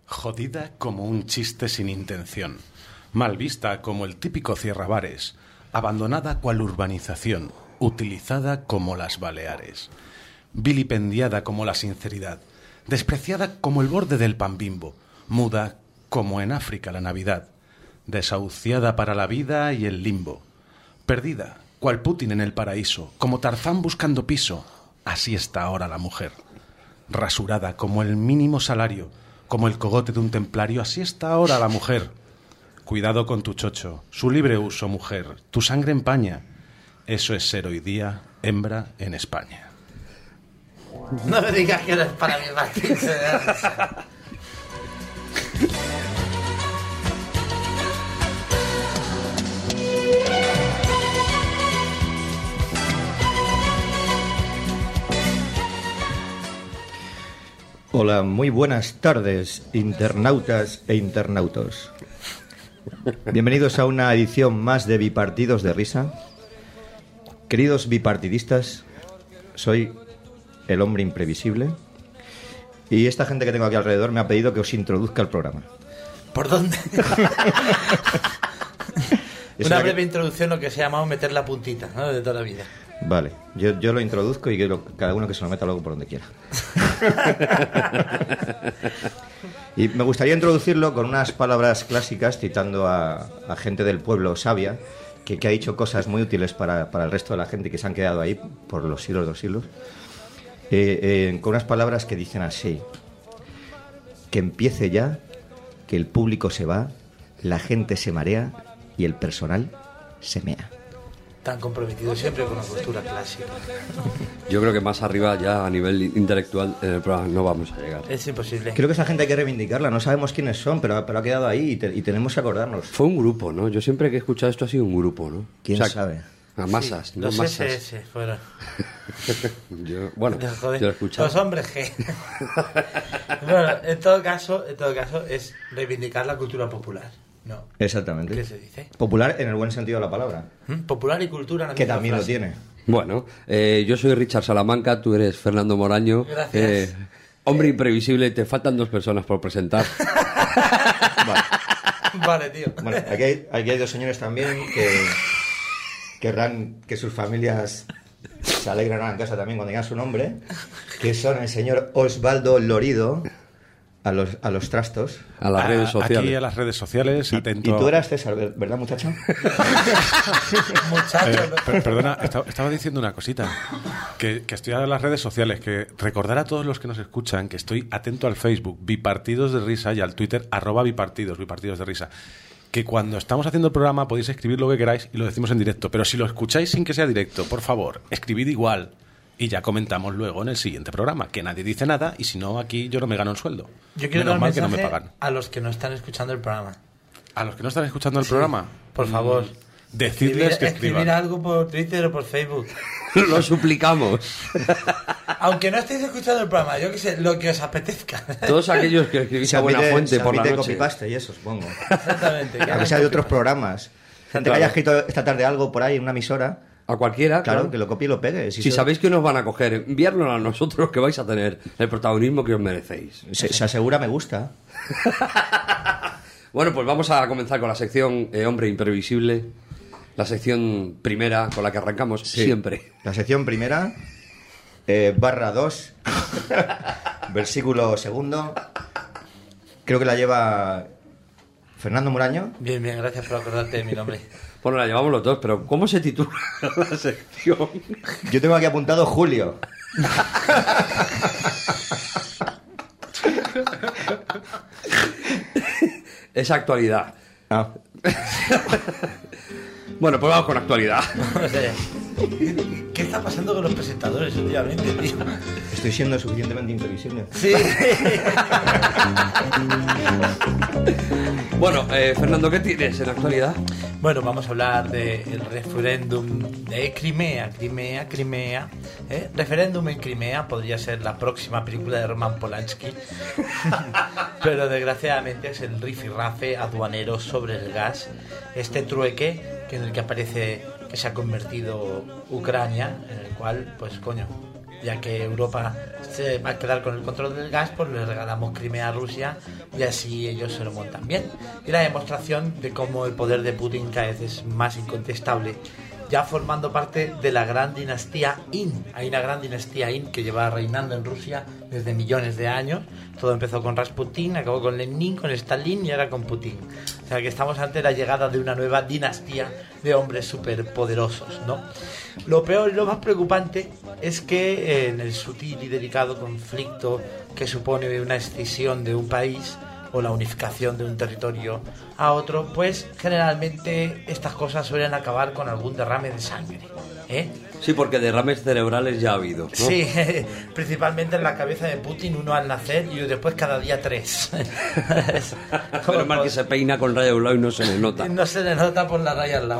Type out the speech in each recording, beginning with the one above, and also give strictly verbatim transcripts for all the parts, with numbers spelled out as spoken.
Jodida como un chiste sin intención, mal vista como el típico cierrabares, abandonada cual urbanización, utilizada como las Baleares, vilipendiada como la sinceridad, despreciada como el borde del pan Bimbo, muda como en África la Navidad, desahuciada para la vida y el limbo, perdida cual Putin en el paraíso, como Tarzán buscando piso, así está ahora la mujer, rasurada como el mínimo salario, como el cogote de un templario, así está ahora la mujer. Cuidado con tu chocho, su libre uso, mujer, tu sangre empaña. Eso es ser hoy día hembra en España. No me digas que no es para mí, Martín. Se me da risa. Hola, muy buenas tardes, internautas e internautos. Bienvenidos a una edición más de Bipartidos de Risa. Queridos bipartidistas, soy el hombre imprevisible y esta gente que tengo aquí alrededor me ha pedido que os introduzca el programa. ¿Por dónde? Una breve que... introducción, lo que se ha llamado meter la puntita, ¿no? De toda la vida. Vale, yo, yo lo introduzco y que lo, cada uno que se lo meta luego por donde quiera. Y me gustaría introducirlo con unas palabras clásicas citando a, a gente del pueblo sabia que, que ha dicho cosas muy útiles para, para el resto de la gente que se han quedado ahí por los siglos de los siglos, eh, eh, con unas palabras que dicen así: que empiece ya, que el público se va, la gente se marea y el personal se mea. Tan comprometido siempre con la cultura clásica. Yo creo que más arriba ya a nivel intelectual en el programa no vamos a llegar. Es imposible. Creo que esa gente hay que reivindicarla. No sabemos quiénes son, pero, pero ha quedado ahí y, te, y tenemos que acordarnos. Fue un grupo, ¿no? Yo siempre que he escuchado esto ha sido un grupo, ¿no? ¿Quién o sea, sabe? A masas, Sí, no los masas. S S fueron. yo, bueno, Joder, yo lo he escuchado. los hombres G. Bueno, en todo caso, en todo caso es reivindicar la cultura popular. No. Exactamente. ¿Qué se dice? Popular en el buen sentido de la palabra. ¿Mm? Popular y cultura. Que también lo tiene. Bueno, eh, yo soy Richard Salamanca, tú eres Fernando Moraño. Gracias. Eh, hombre imprevisible, te faltan dos personas por presentar. Vale. Vale, tío. Bueno, aquí hay, aquí hay dos señores también que querrán que sus familias se alegren en casa también cuando digan su nombre, que son el señor Osvaldo Lorido, a los, a los trastos. A las A- redes sociales. Aquí a las redes sociales, Y, atento. y tú eras César, ¿verdad, muchacho? Muchacho. Eh, per- perdona, esta- estaba diciendo una cosita. Que, que estoy a las redes sociales. Que recordar a todos los que nos escuchan que estoy atento al Facebook, Bipartidos de Risa, y al Twitter, arroba Bipartidos, Bipartidos de Risa. Que cuando estamos haciendo el programa podéis escribir lo que queráis y lo decimos en directo. Pero si lo escucháis sin que sea directo, por favor, escribid igual. Y ya comentamos luego en el siguiente programa. Que nadie dice nada y si no, aquí yo no me gano el sueldo. Yo quiero Menos dar mal un que no me mensaje pagan. a los que no están escuchando el programa. A los que no están escuchando el programa, Por favor. decidles Escribir, que escribir escriban. algo por Twitter o por Facebook. Lo suplicamos. Aunque no estéis escuchando el programa, yo que sé, lo que os apetezca. Todos aquellos que escribís a buena admite- fuente se por la admite noche. copypaste y eso, supongo. Exactamente. A que sea de otros programas. Gente que haya escrito esta tarde algo por ahí en una emisora, A cualquiera, claro, claro. que lo copie y lo pegue. Si sabéis que nos van a coger, enviárnoslo a nosotros, que vais a tener el protagonismo que os merecéis. Se, se asegura me gusta. Bueno, pues vamos a comenzar con la sección eh, Hombre Imprevisible. La sección primera con la que arrancamos Sí. siempre. La sección primera, eh, barra dos, versículo segundo. Creo que la lleva Fernando Moraño. Bien, bien, gracias por acordarte de mi nombre. Bueno, la llevamos los dos, pero ¿cómo se titula la sección? Yo tengo aquí apuntado Julio. Es actualidad. Ah, Bueno, pues vamos con actualidad. O sea, ¿qué está pasando con los presentadores últimamente, tío? estoy siendo suficientemente imprevisible. Sí. Bueno, eh, Fernando, ¿qué tienes en actualidad? Bueno, vamos a hablar del referéndum de Crimea, Crimea, Crimea. ¿eh? Referéndum en Crimea podría ser la próxima película de Roman Polanski. Pero desgraciadamente es el rifirrafe aduanero sobre el gas. Este trueque que en el que aparece que se ha convertido Ucrania, en el cual, pues coño, ya que Europa se va a quedar con el control del gas, pues le regalamos Crimea a Rusia y así ellos se lo montan bien. Y la demostración de cómo el poder de Putin cada vez es más incontestable, ya formando parte de la gran dinastía In. Hay una gran dinastía In que lleva reinando en Rusia desde millones de años. Todo empezó con Rasputín, acabó con Lenin, con Stalin y ahora con Putin. O sea que estamos ante la llegada de una nueva dinastía de hombres superpoderosos, ¿no? Lo peor y lo más preocupante es que eh, en el sutil y delicado conflicto que supone una escisión de un país o la unificación de un territorio a otro, pues generalmente estas cosas suelen acabar con algún derrame de sangre, ¿eh? Sí, porque derrames cerebrales ya ha habido, ¿no? Sí, principalmente en la cabeza de Putin, uno al nacer y después cada día tres. Pero mal que se peina con raya de un lado y no se le nota. No se le nota por la raya al lado.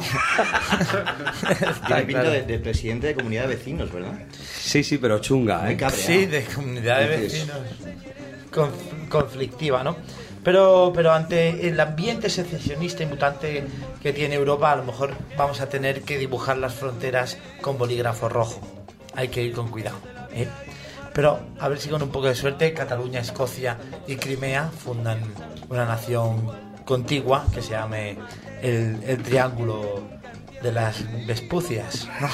Tiene pinta de, de presidente de comunidad de vecinos, ¿verdad? Sí, sí, pero chunga, ¿eh? Muy cabreado. Sí, de comunidad de vecinos. Conf- conflictiva, ¿no? Pero, pero ante el ambiente secesionista y mutante que tiene Europa, a lo mejor vamos a tener que dibujar las fronteras con bolígrafo rojo. Hay que ir con cuidado, ¿eh? Pero a ver si con un poco de suerte Cataluña, Escocia y Crimea fundan una nación contigua que se llame el, el Triángulo de las Vespucias, ¿no?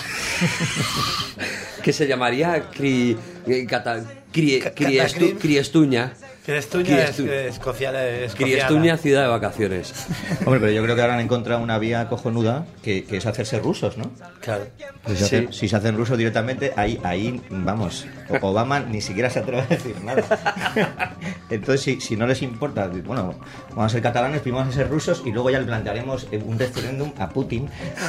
Que se llamaría cri, eh, cata, cri, Ca- criestu, Catacrim. Criestuña. Criestuña es Criestu- eh, escociana, escociana. Criestuña, ciudad de vacaciones. Hombre, pero yo creo que ahora han encontrado una vía cojonuda que, que es hacerse rusos, ¿no? Claro. Si se, Sí. hacen, si se hacen rusos directamente, ahí, ahí, vamos, Obama ni siquiera se atreve a decir nada. Entonces, si, si no les importa, bueno, vamos a ser catalanes, primero vamos a ser rusos y luego ya le plantearemos un referéndum a Putin.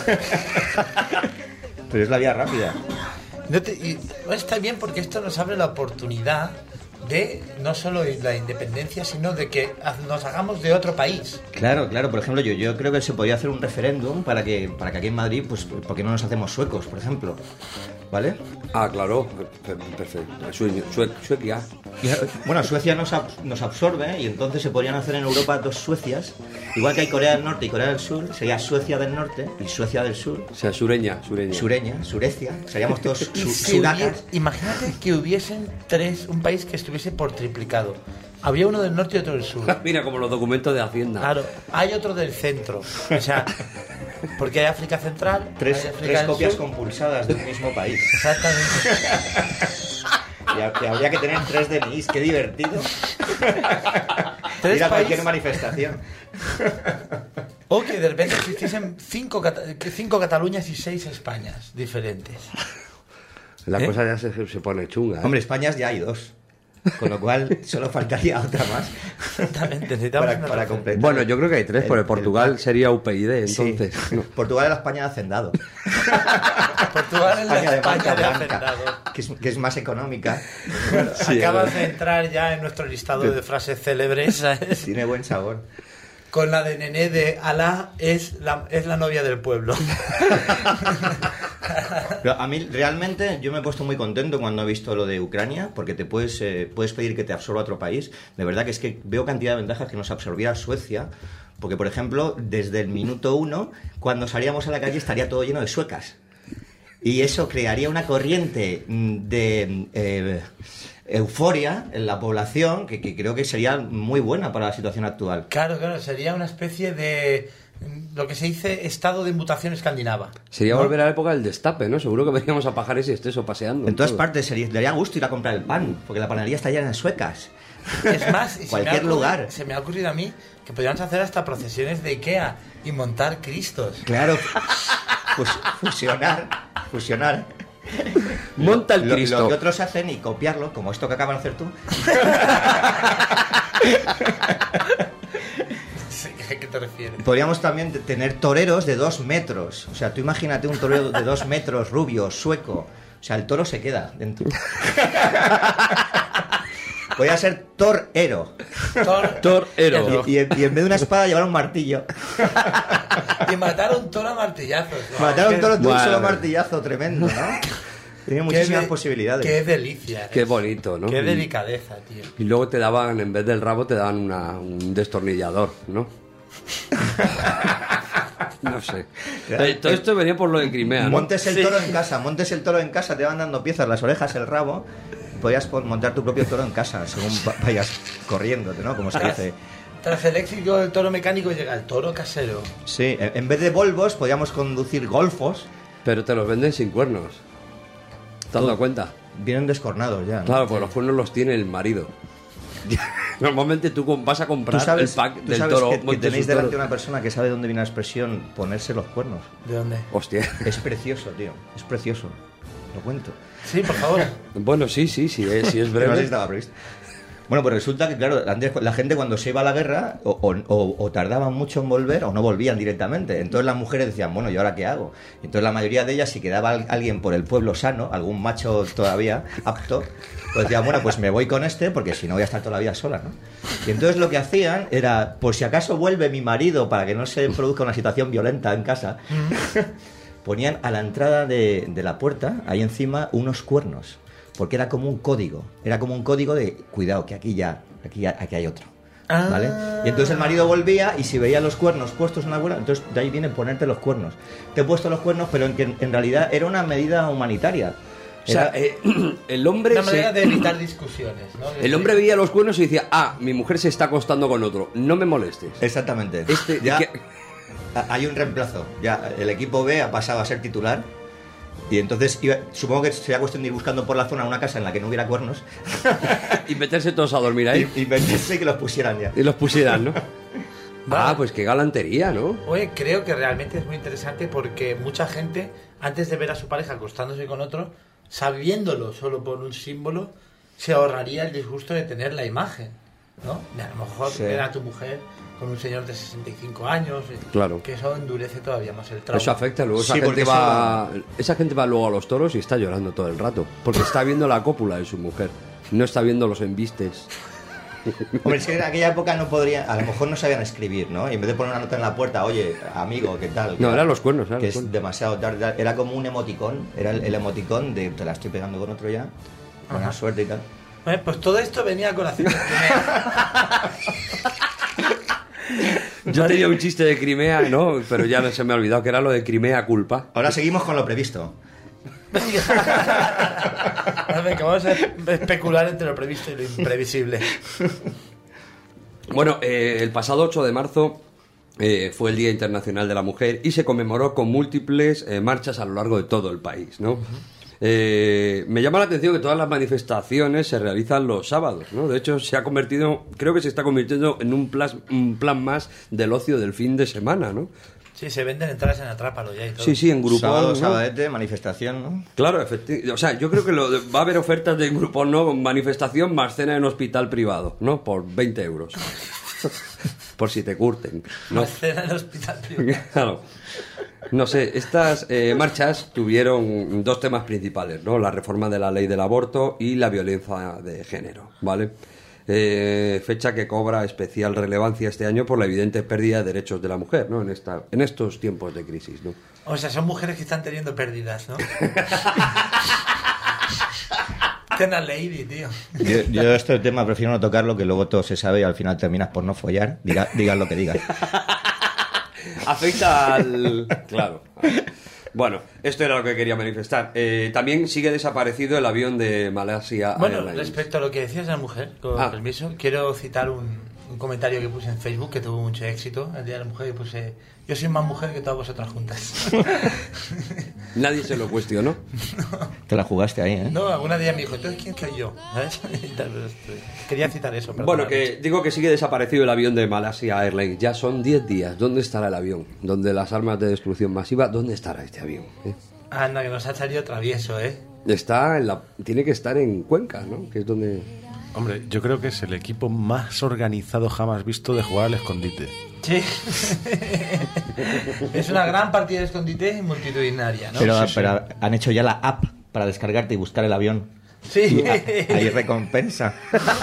Pero es la vía rápida. No te- y, bueno, está bien porque esto nos abre la oportunidad de no solo la independencia, sino de que haz- nos hagamos de otro país. Claro, claro, por ejemplo, yo, yo creo que se podría hacer un referéndum para que, para que aquí en Madrid, pues, ¿por qué no nos hacemos suecos, por ejemplo? ¿Vale? Ah, claro, per- perfecto. Sue- Sue- Suecia. Bueno, Suecia nos, ab- nos absorbe y entonces se podrían hacer en Europa dos Suecias. Igual que hay Corea del Norte y Corea del Sur, sería Suecia del Norte y Suecia del Sur. O sea, sureña, sureña. Sureña, Surecia, seríamos todos Y su- si sudacas. hubie- imagínate que hubiesen tres, un país que estuviese por triplicado. Había uno del norte y otro del sur. Mira, como los documentos de Hacienda. Claro, hay otro del centro. O sea, porque hay África Central, Tres, hay África tres del copias Sur. compulsadas de un mismo país. Exactamente. Y ha- que habría que tener tres D N Is, qué divertido. Tres Ir a cualquier países. manifestación. O que de repente existiesen cinco, Cata- cinco Cataluñas y seis Españas diferentes. La ¿Eh? cosa ya se, se pone chunga, ¿eh? Hombre, Españas ya hay dos. Con lo cual solo faltaría otra más. Exactamente, necesitamos Para, una para tercera. completar. Bueno, yo creo que hay tres, El- porque el- Portugal sería U P Y, Sí. entonces. No. Portugal es la España de hacendado. Portugal es la España de España marca de blanca, hacendado. que es, que es más económica. Sí, Acabas es de entrar ya en nuestro listado de frases célebres, ¿sabes? Tiene buen sabor. Con la de Nené de Alá es la, es la novia del pueblo. Pero a mí realmente yo me he puesto muy contento cuando he visto lo de Ucrania, porque te puedes, eh, puedes pedir que te absorba otro país. De verdad que es que veo cantidad de ventajas que nos absorbiera Suecia, porque por ejemplo, desde el minuto uno, cuando salíamos a la calle estaría todo lleno de suecas. Y eso crearía una corriente mm, de eh, euforia en la población que, que creo que sería muy buena para la situación actual. Claro, claro, sería una especie de mm, lo que se dice estado de mutación escandinava. Sería ¿No? volver a la época del destape, ¿no? Seguro que veríamos a pajares y exceso paseando. En todas todo. partes sería, le daría gusto ir a comprar el pan, porque la panadería está llena de suecas. Es más, y se Cualquier me ha ocurrido- lugar. Se me ha ocurrido a mí que podríamos hacer hasta procesiones de Ikea y montar Cristos. Claro, fus- fusionar, fusionar. Monta el Lo- Cristo. Lo que otros hacen y copiarlo, como esto que acabas de hacer tú. Sí, ¿a qué te refieres? Podríamos también t- tener toreros de dos metros. O sea, tú imagínate un torero de dos metros, rubio, sueco. O sea, el toro se queda dentro. Podría ser torero. Tor- Torero. Y, y en, y en vez de una espada llevar un martillo. Y matar a un toro a martillazos. ¿no? Matar a un toro de un Bueno. solo martillazo, tremendo, ¿no? Tiene Qué muchísimas de- posibilidades. Qué delicia. Qué es. bonito, ¿no? Qué Y- delicadeza, tío. Y luego te daban, en vez del rabo, te daban una- un destornillador, ¿no? No sé. Eh, Todo esto venía por lo de Crimea, ¿no? Montes el Sí. toro en casa, montes el toro en casa, te van dando piezas, las orejas, el rabo. Podías pon- montar tu propio toro en casa, según va- vayas corriendo, ¿no? Como se dice. Tras el éxito del toro mecánico llega el toro casero. Sí, en en vez de Volvos podíamos conducir golfos. Pero te los venden sin cuernos. ¿Te has dado cuenta? Vienen descornados ya, ¿no? Claro, pues los cuernos los tiene el marido. Normalmente tú com- vas a Tú comprar sabes, el pack tú del sabes toro. que, que montes tenéis un delante toro. una persona que sabe dónde viene la expresión ponerse los cuernos. ¿De dónde? Hostia. Es precioso, tío. Es precioso. Lo cuento. Sí, por favor. Bueno, sí, sí, sí, es, sí es Que no sé si breve. estaba previsto. Bueno, pues resulta que, claro, antes la gente cuando se iba a la guerra o, o- o- o tardaban mucho en volver o no volvían directamente. Entonces las mujeres decían, bueno, ¿y ahora qué hago? Entonces la mayoría de ellas, si quedaba al- alguien por el pueblo sano, algún macho todavía apto, pues decían, bueno, pues me voy con este porque si no voy a estar toda la vida sola, ¿no? Y entonces lo que hacían era, por si acaso vuelve mi marido para que no se produzca una situación violenta en casa, ponían a la entrada de, de la puerta, ahí encima, unos cuernos. Porque era como un código. Era como un código de, cuidado, que aquí ya, aquí, ya- aquí hay otro. Ah. ¿Vale? Y entonces el marido volvía y si veía los cuernos puestos en la abuela, entonces de ahí viene ponerte los cuernos. Te he puesto los cuernos, pero en, que en realidad era una medida humanitaria. O sea, Era- eh, el hombre Una se- manera de evitar discusiones, ¿no? el hombre veía los cuernos y decía, ah, mi mujer se está acostando con otro, no me molestes. Exactamente. Este- Ya que- a- hay un reemplazo. Ya el equipo B ha pasado a ser titular. Y entonces iba- supongo que sería cuestión de ir buscando por la zona una casa en la que no hubiera cuernos Y meterse todos a dormir ahí y, y meterse y que los pusieran ya. y los pusieran, ¿no? Vale. Ah, pues qué galantería, ¿no? Oye, creo que realmente es muy interesante porque mucha gente, antes de ver a su pareja acostándose con otro, sabiéndolo solo por un símbolo, se ahorraría el disgusto de tener la imagen, ¿no? De a lo mejor Sí. ver a tu mujer con un señor de sesenta y cinco años, eh, Claro. que eso endurece todavía más el trauma. Eso afecta, luego esa Sí, gente porque va esa gente va luego a los toros y está llorando todo el rato, porque está viendo la cópula de su mujer, no está viendo los embistes. Hombre, es que en aquella época no podría, a lo mejor no sabían escribir, ¿no? Y en vez de poner una nota en la puerta, oye, amigo, ¿qué tal? No, eran los cuernos, eran Que los es cuernos. demasiado tarde. Era como un emoticón, era el, el emoticón de te la estoy pegando con otro ya, buena Ajá. suerte y tal. Eh, Pues todo esto venía a colación. Yo tenía un chiste de Crimea, ¿no? Pero ya no se me ha olvidado que era lo de Crimea culpa. Ahora seguimos con lo previsto. Venga, vamos a especular entre lo previsto y lo imprevisible. Bueno, eh, el pasado ocho de marzo eh, fue el Día Internacional de la Mujer y se conmemoró con múltiples eh, marchas a lo largo de todo el país, ¿no? Eh, me llama la atención que todas las manifestaciones se realizan los sábados, ¿no? De hecho, se ha convertido, creo que se está convirtiendo en un, plas- un plan más del ocio del fin de semana, ¿no? Sí, se venden entradas en Atrápalo ya y todo. Sí, sí, en grupo. Sábado, ¿no? sabadete, manifestación, ¿no? Claro, efectivamente. O sea, yo creo que lo de- va a haber ofertas de grupo, ¿no? Manifestación más cena en hospital privado, ¿no? Por veinte euros. Por si te curten, ¿no? Más cena en el hospital privado. Claro. No sé, estas eh, marchas tuvieron dos temas principales, ¿no? La reforma de la ley del aborto y la violencia de género, ¿vale? Eh, fecha que cobra especial relevancia este año por la evidente pérdida de derechos de la mujer, ¿no? En esta, en estos tiempos de crisis, ¿no? O sea, son mujeres que están teniendo pérdidas, ¿no? Tena lady, tío. Yo, yo este tema prefiero no tocarlo, que luego todo se sabe y al final terminas por no follar, diga, digas lo que digas. Afecta al... Claro. Bueno, esto era lo que quería manifestar. Eh, también sigue desaparecido el avión de Malaysia Bueno, Airlines. respecto a lo que decías de la mujer, con Ah. permiso, quiero citar un, un comentario que puse en Facebook que tuvo mucho éxito el Día de la Mujer y puse: yo soy más mujer que todas vosotras juntas. Nadie se lo cuestionó. Te la jugaste ahí, ¿eh? No, alguna de ellas me dijo: entonces, ¿quién soy yo? ¿Sabes? Y tal, pero esto- Quería citar eso. Bueno, perdona, que digo que sigue desaparecido el avión de Malaysia Airlines. Ya son diez días. ¿Dónde estará el avión? ¿Dónde las armas de destrucción masiva? ¿Dónde estará este avión? ¿Eh? Anda, que nos ha salido travieso, ¿eh? Está en la... Tiene que estar en Cuenca, ¿no? Que es donde... Hombre, yo creo que es el equipo más organizado jamás visto de jugar al escondite. Sí. Es una gran partida de escondite multitudinaria, ¿no? Pero, Sí, sí. pero han hecho ya la app para descargarte y buscar el avión. Sí. Hay recompensa.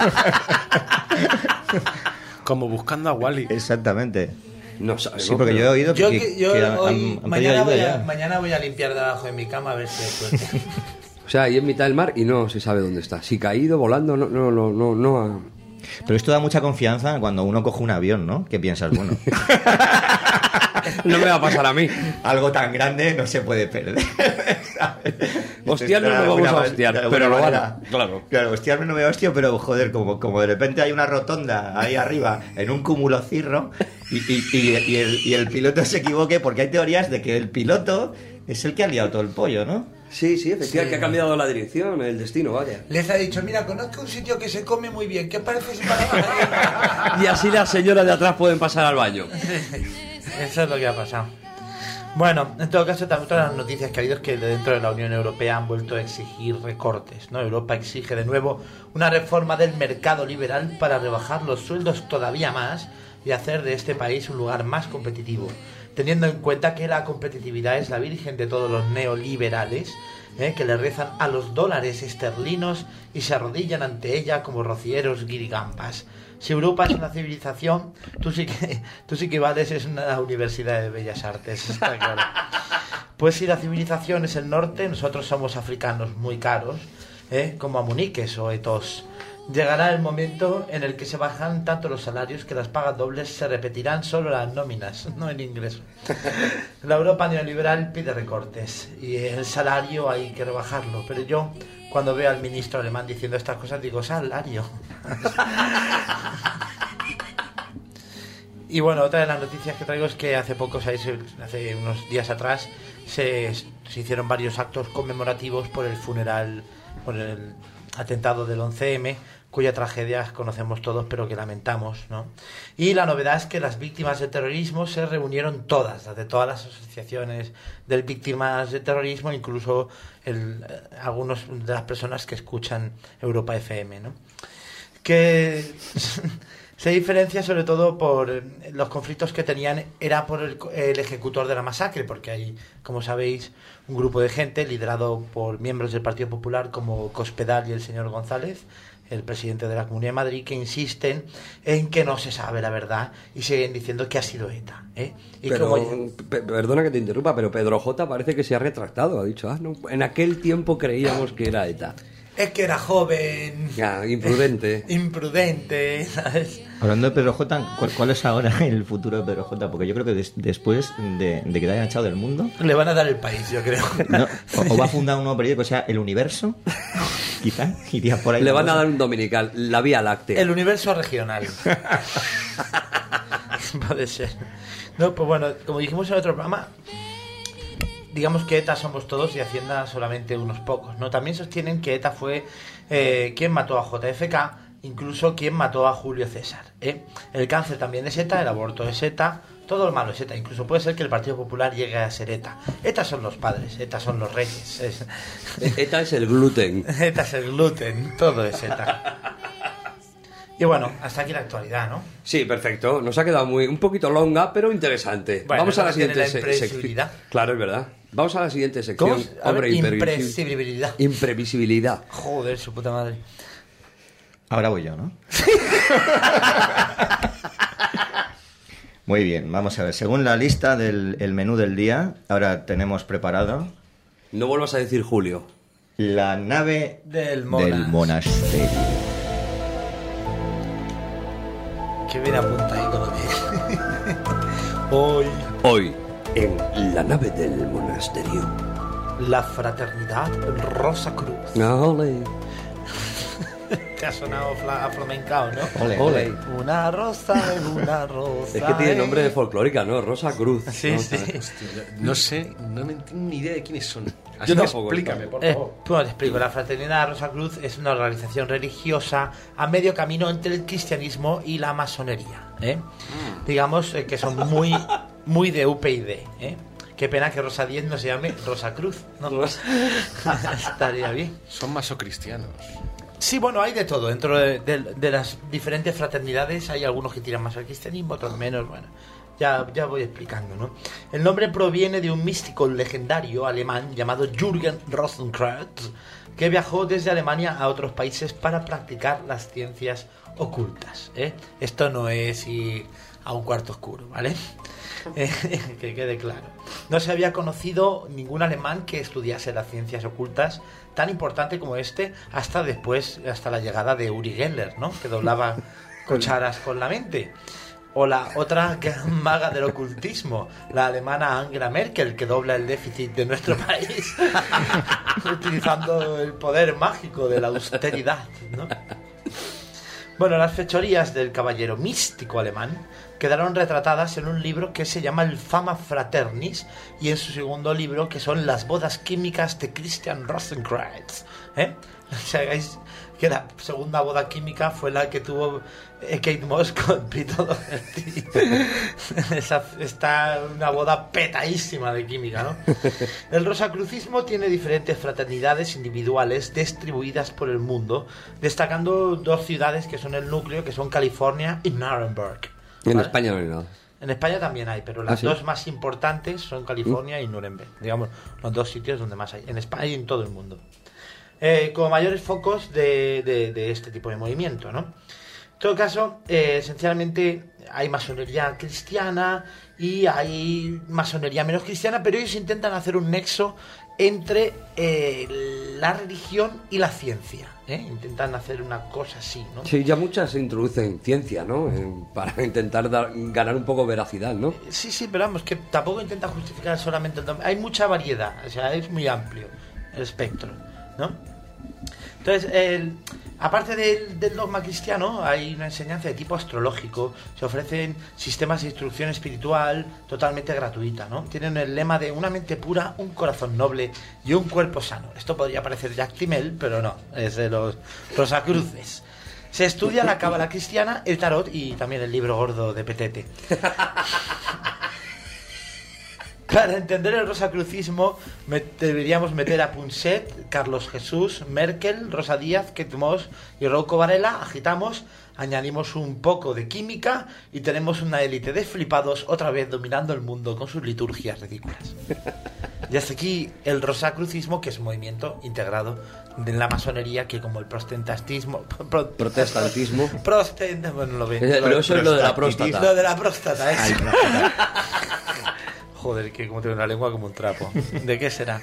Como buscando a Wally. Exactamente. No sabemos. Sí, porque yo he pero- oído Yo, que, que- yo que han- hoy, han pedido mañana, ayuda voy a, ya. mañana voy a limpiar debajo de mi cama a ver si hay suerte. O sea, ahí en mitad del mar y no se sabe dónde está. Si caído, volando, no, no, no, no, no ha- Pero esto da mucha confianza cuando uno coge un avión, ¿no? ¿Qué piensas? Bueno, No me va a pasar a mí. Algo tan grande no se puede perder. Hostiar no nos vamos a hostiar, pero lo van a... Claro. Claro, hostiarme no me hostio, pero joder, como, como de repente hay una rotonda ahí arriba en un cúmulo cirro y, y, y, y, el, y el piloto se equivoque, porque hay teorías de que el piloto es el que ha liado todo el pollo, ¿no? Sí, sí, efectivamente, Sí. que ha cambiado la dirección, el destino, vaya. Les ha dicho, mira, conozco un sitio que se come muy bien, ¿qué parece si para Y así las señoras de atrás pueden pasar al baño. Eso es lo que ha pasado. Bueno, en todo caso, también otra de las noticias que ha habido es que dentro de la Unión Europea han vuelto a exigir recortes, ¿no? Europa exige de nuevo una reforma del mercado liberal para rebajar los sueldos todavía más y hacer de este país un lugar más competitivo, teniendo en cuenta que la competitividad es la virgen de todos los neoliberales, ¿eh? que le rezan a los dólares esterlinos y se arrodillan ante ella como rocieros guirigambas. Si Europa es una civilización, tú sí que, tú sí que vales es una universidad de bellas artes, está claro. Pues si la civilización es el norte, nosotros somos africanos muy caros, ¿eh? como amuniques o etos. Llegará el momento en el que se bajan tanto los salarios que las pagas dobles se repetirán solo las nóminas, no el ingreso. La Europa neoliberal pide recortes y el salario hay que rebajarlo, pero yo cuando veo al ministro alemán diciendo estas cosas digo, salario. Y bueno, otra de las noticias que traigo es que hace poco, hace unos días atrás, se, se hicieron varios actos conmemorativos por el funeral, por el atentado del once eme, cuya tragedia conocemos todos, pero que lamentamos, ¿no? Y la novedad es que las víctimas de terrorismo se reunieron todas, las de todas las asociaciones de víctimas de terrorismo, incluso el, algunos de las personas que escuchan Europa F M, ¿no? Que se diferencia sobre todo por los conflictos que tenían, era por el, el ejecutor de la masacre, porque hay, como sabéis, un grupo de gente liderado por miembros del Partido Popular como Cospedal y el señor González, el presidente de la Comunidad de Madrid, que insisten en que no se sabe la verdad y siguen diciendo que ha sido ETA, ¿eh? Y pero, como... pe- perdona que te interrumpa, pero Pedro J parece que se ha retractado, ha dicho, ah, no, en aquel tiempo creíamos que era ETA. Es que era joven, Ya, imprudente. imprudente, ¿sabes? Hablando de Pedro J, ¿cuál, cuál es ahora el futuro de Pedro J? Porque yo creo que des- después de, de que te hayan echado del mundo, Le van a dar el país, yo creo. ¿no? o, o va a fundar un nuevo periódico, o sea, El Universo, quizá, iría por ahí. Le van a dar un dominical, la Vía Láctea. El universo regional. Puede ser. No, pues bueno, como dijimos en otro programa, digamos que ETA somos todos y Hacienda solamente unos pocos, ¿no? También sostienen que ETA fue eh, quien mató a J F K, incluso quien mató a Julio César, ¿eh? El cáncer también es ETA, el aborto es ETA, todo lo malo es ETA. Incluso puede ser que el Partido Popular llegue a ser ETA. ETA son los padres, ETA son los reyes. Es... ETA es el gluten. ETA es el gluten, todo es ETA. Y bueno, hasta aquí la actualidad, ¿no? Sí, perfecto. Nos ha quedado muy un poquito longa, pero interesante. Bueno, Vamos a la eso tiene siguiente la se- imprevisibilidad. sección. Claro, es verdad. Vamos a la siguiente sección. ¿Cómo? A ver, imprevisi- imprevisibilidad. Imprevisibilidad. Joder, su puta madre. Ahora voy yo, ¿no? Muy bien, vamos a ver. Según la lista del el menú del día, ahora tenemos preparado No vuelvas a decir Julio. la nave Del Monas. del monasterio. Qué bien apunta ahí con lo que... Hoy, Hoy, en la nave del monasterio. la fraternidad Rosa Cruz. Ole. Te ha sonado fla- flamencao, ¿no? Ole, Ole. Una rosa, una rosa. Es que tiene eh. nombre de folclórica, ¿no? Rosa Cruz. Sí, ¿no? sí. No sé, no me tengo ni idea de quiénes son. Así Yo que tampoco, explícame, por Eh, favor. pues te explico. La Fraternidad Rosa Cruz es una organización religiosa a medio camino entre el cristianismo y la masonería, ¿eh? Digamos eh, que son muy, muy de U P y D, ¿eh? Qué pena que Rosa Diez no se llame Rosa Cruz, ¿no? Estaría bien. Son masocristianos. Sí, bueno, hay de todo. Dentro de, de- de las diferentes fraternidades hay algunos que tiran más al cristianismo, otros menos, bueno. Ya, ya voy explicando, ¿no? El nombre proviene de un místico legendario alemán llamado Jürgen Rosenkreuz, que viajó desde Alemania a otros países para practicar las ciencias ocultas, ¿eh? Esto no es ir a un cuarto oscuro, ¿vale? Eh, que quede claro. No se había conocido ningún alemán que estudiase las ciencias ocultas tan importante como este hasta después, hasta la llegada de Uri Geller, ¿no? Que doblaba cucharas con la mente. O la otra gran maga del ocultismo, la alemana Angela Merkel, que dobla el déficit de nuestro país utilizando el poder mágico de la austeridad, ¿no? Bueno, las fechorías del caballero místico alemán quedaron retratadas en un libro que se llama el Fama Fraternis y en su segundo libro, que son Las bodas químicas de Christian Rosenkreuz, ¿eh? O sea, que la segunda boda química fue la que tuvo eh, Kate Moss con Pete Doherty. Esa está una boda petadísima de química, ¿no? El rosacrucismo tiene diferentes fraternidades individuales distribuidas por el mundo, destacando dos ciudades que son el núcleo, que son California y Nuremberg. En ¿vale? España no hay nada. En España también hay, pero las ¿Ah, sí? dos más importantes son California ¿Mm? y Nuremberg. Digamos, los dos sitios donde más hay. En España y en todo el mundo. Eh, como mayores focos de, de, de este tipo de movimiento, ¿no? En todo caso, eh, esencialmente hay masonería cristiana y hay masonería menos cristiana, pero ellos intentan hacer un nexo entre eh, la religión y la ciencia, ¿eh? Intentan hacer una cosa así, ¿no? Sí, ya muchas se introducen ciencia, ¿no? Eh, para intentar dar, ganar un poco veracidad, ¿no? Sí, sí, pero vamos, que tampoco intenta justificar solamente el dogma. Hay mucha variedad, o sea, es muy amplio el espectro, ¿no? Entonces, el, aparte del, del dogma cristiano, hay una enseñanza de tipo astrológico. Se ofrecen sistemas de instrucción espiritual totalmente gratuita, ¿no? Tienen el lema de una mente pura, un corazón noble y un cuerpo sano. Esto podría parecer Jack Timmel, pero no, es de los Rosacruces. Se estudia la cábala cristiana, el tarot y también el libro gordo de Petete. Para entender el rosacrucismo me, deberíamos meter a Punset, Carlos Jesús, Merkel, Rosa Díaz, Kate Moss y Rouco Varela. Agitamos, añadimos un poco de química y tenemos una élite de flipados otra vez dominando el mundo con sus liturgias ridículas. Y hasta aquí el rosacrucismo, que es un movimiento integrado de la masonería, que como el protestantismo... Pro, Protestantismo. Prostent, bueno, lo ve. Eh, lo, eso es lo de la próstata. Lo de la próstata, Ay, eso. próstata. Joder, que como tengo una lengua como un trapo. ¿De qué será?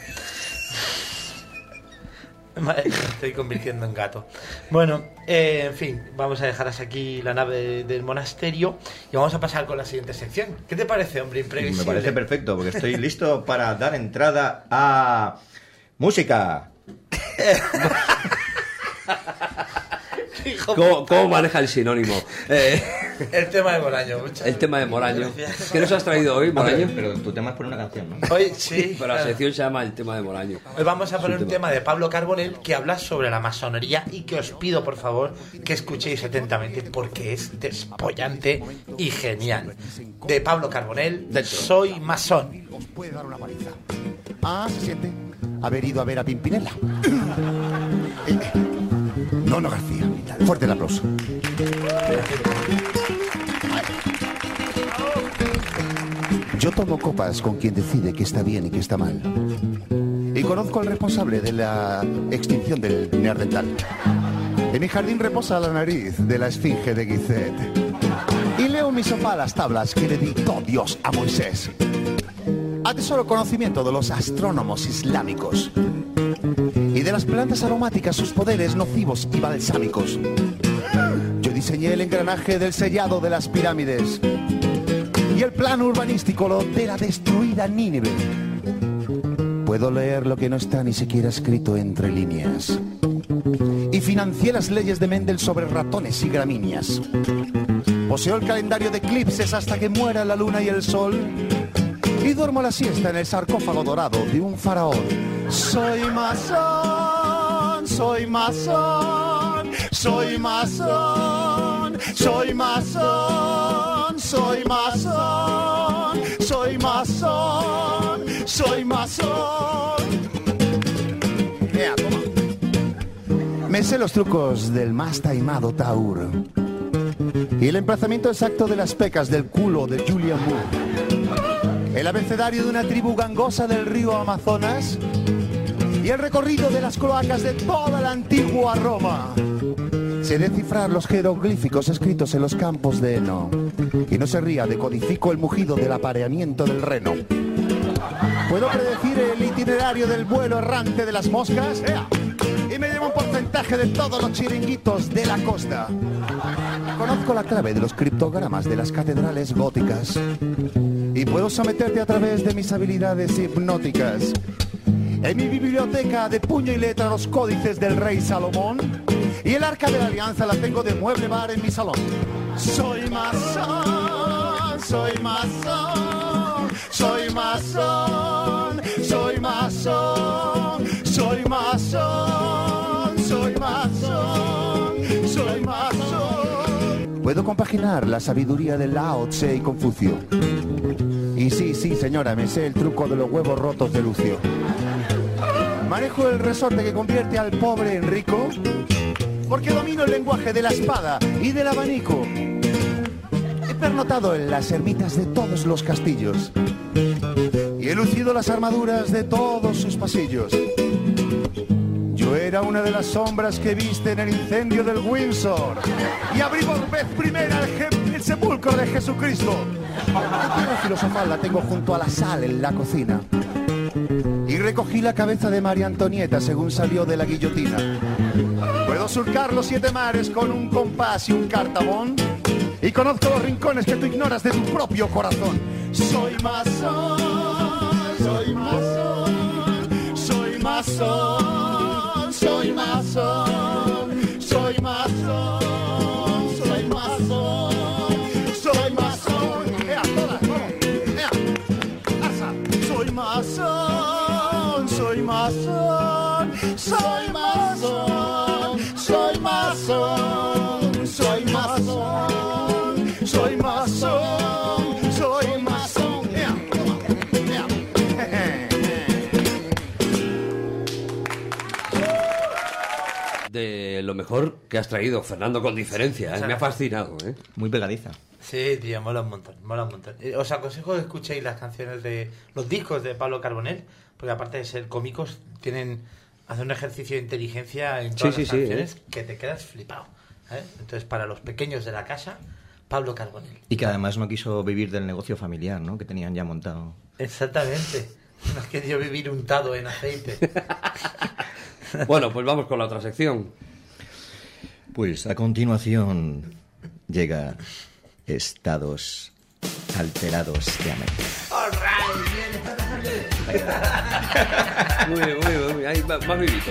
Me estoy convirtiendo en gato. Bueno, eh, en fin, vamos a dejar hasta aquí la nave del monasterio y vamos a pasar con la siguiente sección. ¿Qué te parece, hombre imprevisible? Me parece perfecto, porque estoy listo para dar entrada a música. ¿Cómo, ¿Cómo maneja el sinónimo? Eh, El tema de Moraño. Muchas el tema de Moraño. gracias. ¿Qué nos has traído hoy, Moraño? Pero tu tema es poner una canción, ¿no? Hoy sí. Pero la claro. sección se llama El tema de Moraño. Hoy vamos a poner Es un tema de Pablo Carbonell que habla sobre la masonería y que os pido, por favor, que escuchéis atentamente porque es despollante y genial. De Pablo Carbonell, Soy masón. Os puede dar una paliza. Ah, se siente haber ido a ver a Pimpinela. Eh, Nono García. Fuerte el aplauso. Yo tomo copas con quien decide que está bien y que está mal. Y conozco al responsable de la extinción del neandertal. En mi jardín reposa la nariz de la esfinge de Gizet. Y leo en mi sofá las tablas que le dictó Dios a Moisés. Atesoro conocimiento de los astrónomos islámicos y de las plantas aromáticas, sus poderes nocivos y balsámicos. Yo diseñé el engranaje del sellado de las pirámides y el plan urbanístico lo de la destruida Nínive. Puedo leer lo que no está ni siquiera escrito entre líneas. Y financié las leyes de Mendel sobre ratones y gramíneas. Poseo el calendario de eclipses hasta que muera la luna y el sol. Y duermo la siesta en el sarcófago dorado de un faraón. Soy masón, soy masón, soy masón, soy masón, soy masón, soy masón, soy masón. Ea, toma. Me sé los trucos del más taimado Taur y el emplazamiento exacto de las pecas del culo de Julian Moore, el abecedario de una tribu gangosa del río Amazonas y el recorrido de las cloacas de toda la antigua Roma. Sé descifrar los jeroglíficos escritos en los campos de heno y no se ría, decodifico el mugido del apareamiento del reno. Puedo predecir el itinerario del vuelo errante de las moscas, ¡ea!, y me llevo un porcentaje de todos los chiringuitos de la costa. Conozco la clave de los criptogramas de las catedrales góticas y puedo someterte a través de mis habilidades hipnóticas. En mi biblioteca de puño y letra los códices del rey Salomón y el arca de la alianza la tengo de mueble bar en mi salón. Soy masón, soy masón, soy masón, soy masón, soy masón, soy masón, soy masón. Puedo compaginar la sabiduría de Lao Tse y Confucio. Y sí, sí, señora, me sé el truco de los huevos rotos de Lucio. Manejo el resorte que convierte al pobre en rico, porque domino el lenguaje de la espada y del abanico. He pernotado en las ermitas de todos los castillos y he lucido las armaduras de todos sus pasillos. Yo era una de las sombras que viste en el incendio del Windsor y abrí por vez primera el, je- el sepulcro de Jesucristo. La piedra filosofal la tengo junto a la sal en la cocina y recogí la cabeza de María Antonieta según salió de la guillotina. Puedo surcar los siete mares con un compás y un cartabón y conozco los rincones que tú ignoras de tu propio corazón. Soy masón, soy masón, soy masón, soy masón, soy masón, soy masón, soy masón. ¡Ea, todas, vamos! ¡Ea! ¡Arsa! Soy masón, soy masón, soy masón, soy masón, soy masón, soy masón, soy masón. ¡Ea! ¡Ea! De lo mejor que has traído, Fernando, con diferencia, ¿eh? Me ha fascinado, ¿eh? Muy pegadiza. Sí, tío, mola un montón, mola un montón. Eh, Os aconsejo que escuchéis las canciones de los discos de Pablo Carbonell, porque aparte de ser cómicos, tienen hacen un ejercicio de inteligencia en todas Sí, las sí, sí, canciones ¿eh? que te quedas flipado. ¿eh? Entonces, para los pequeños de la casa, Pablo Carbonell. Y que además no quiso vivir del negocio familiar, ¿no? Que tenían ya montado. Exactamente. No has querido vivir untado en aceite. Bueno, pues vamos con la otra sección. Pues a continuación llega Estados Alterados de América. Muy bien, muy bien, muy bien. Ahí, más, más vivito.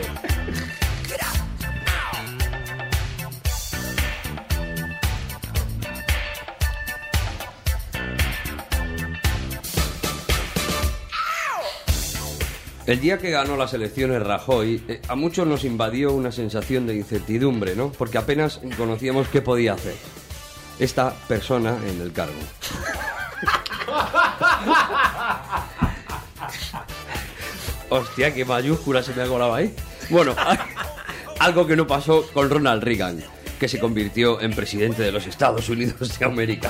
El día que ganó las elecciones Rajoy, eh, a muchos nos invadió una sensación de incertidumbre, ¿no? Porque apenas conocíamos qué podía hacer esta persona en el cargo. Hostia, qué mayúscula se me ha colado ahí. Bueno, algo que no pasó con Ronald Reagan, que se convirtió en presidente de los Estados Unidos de América.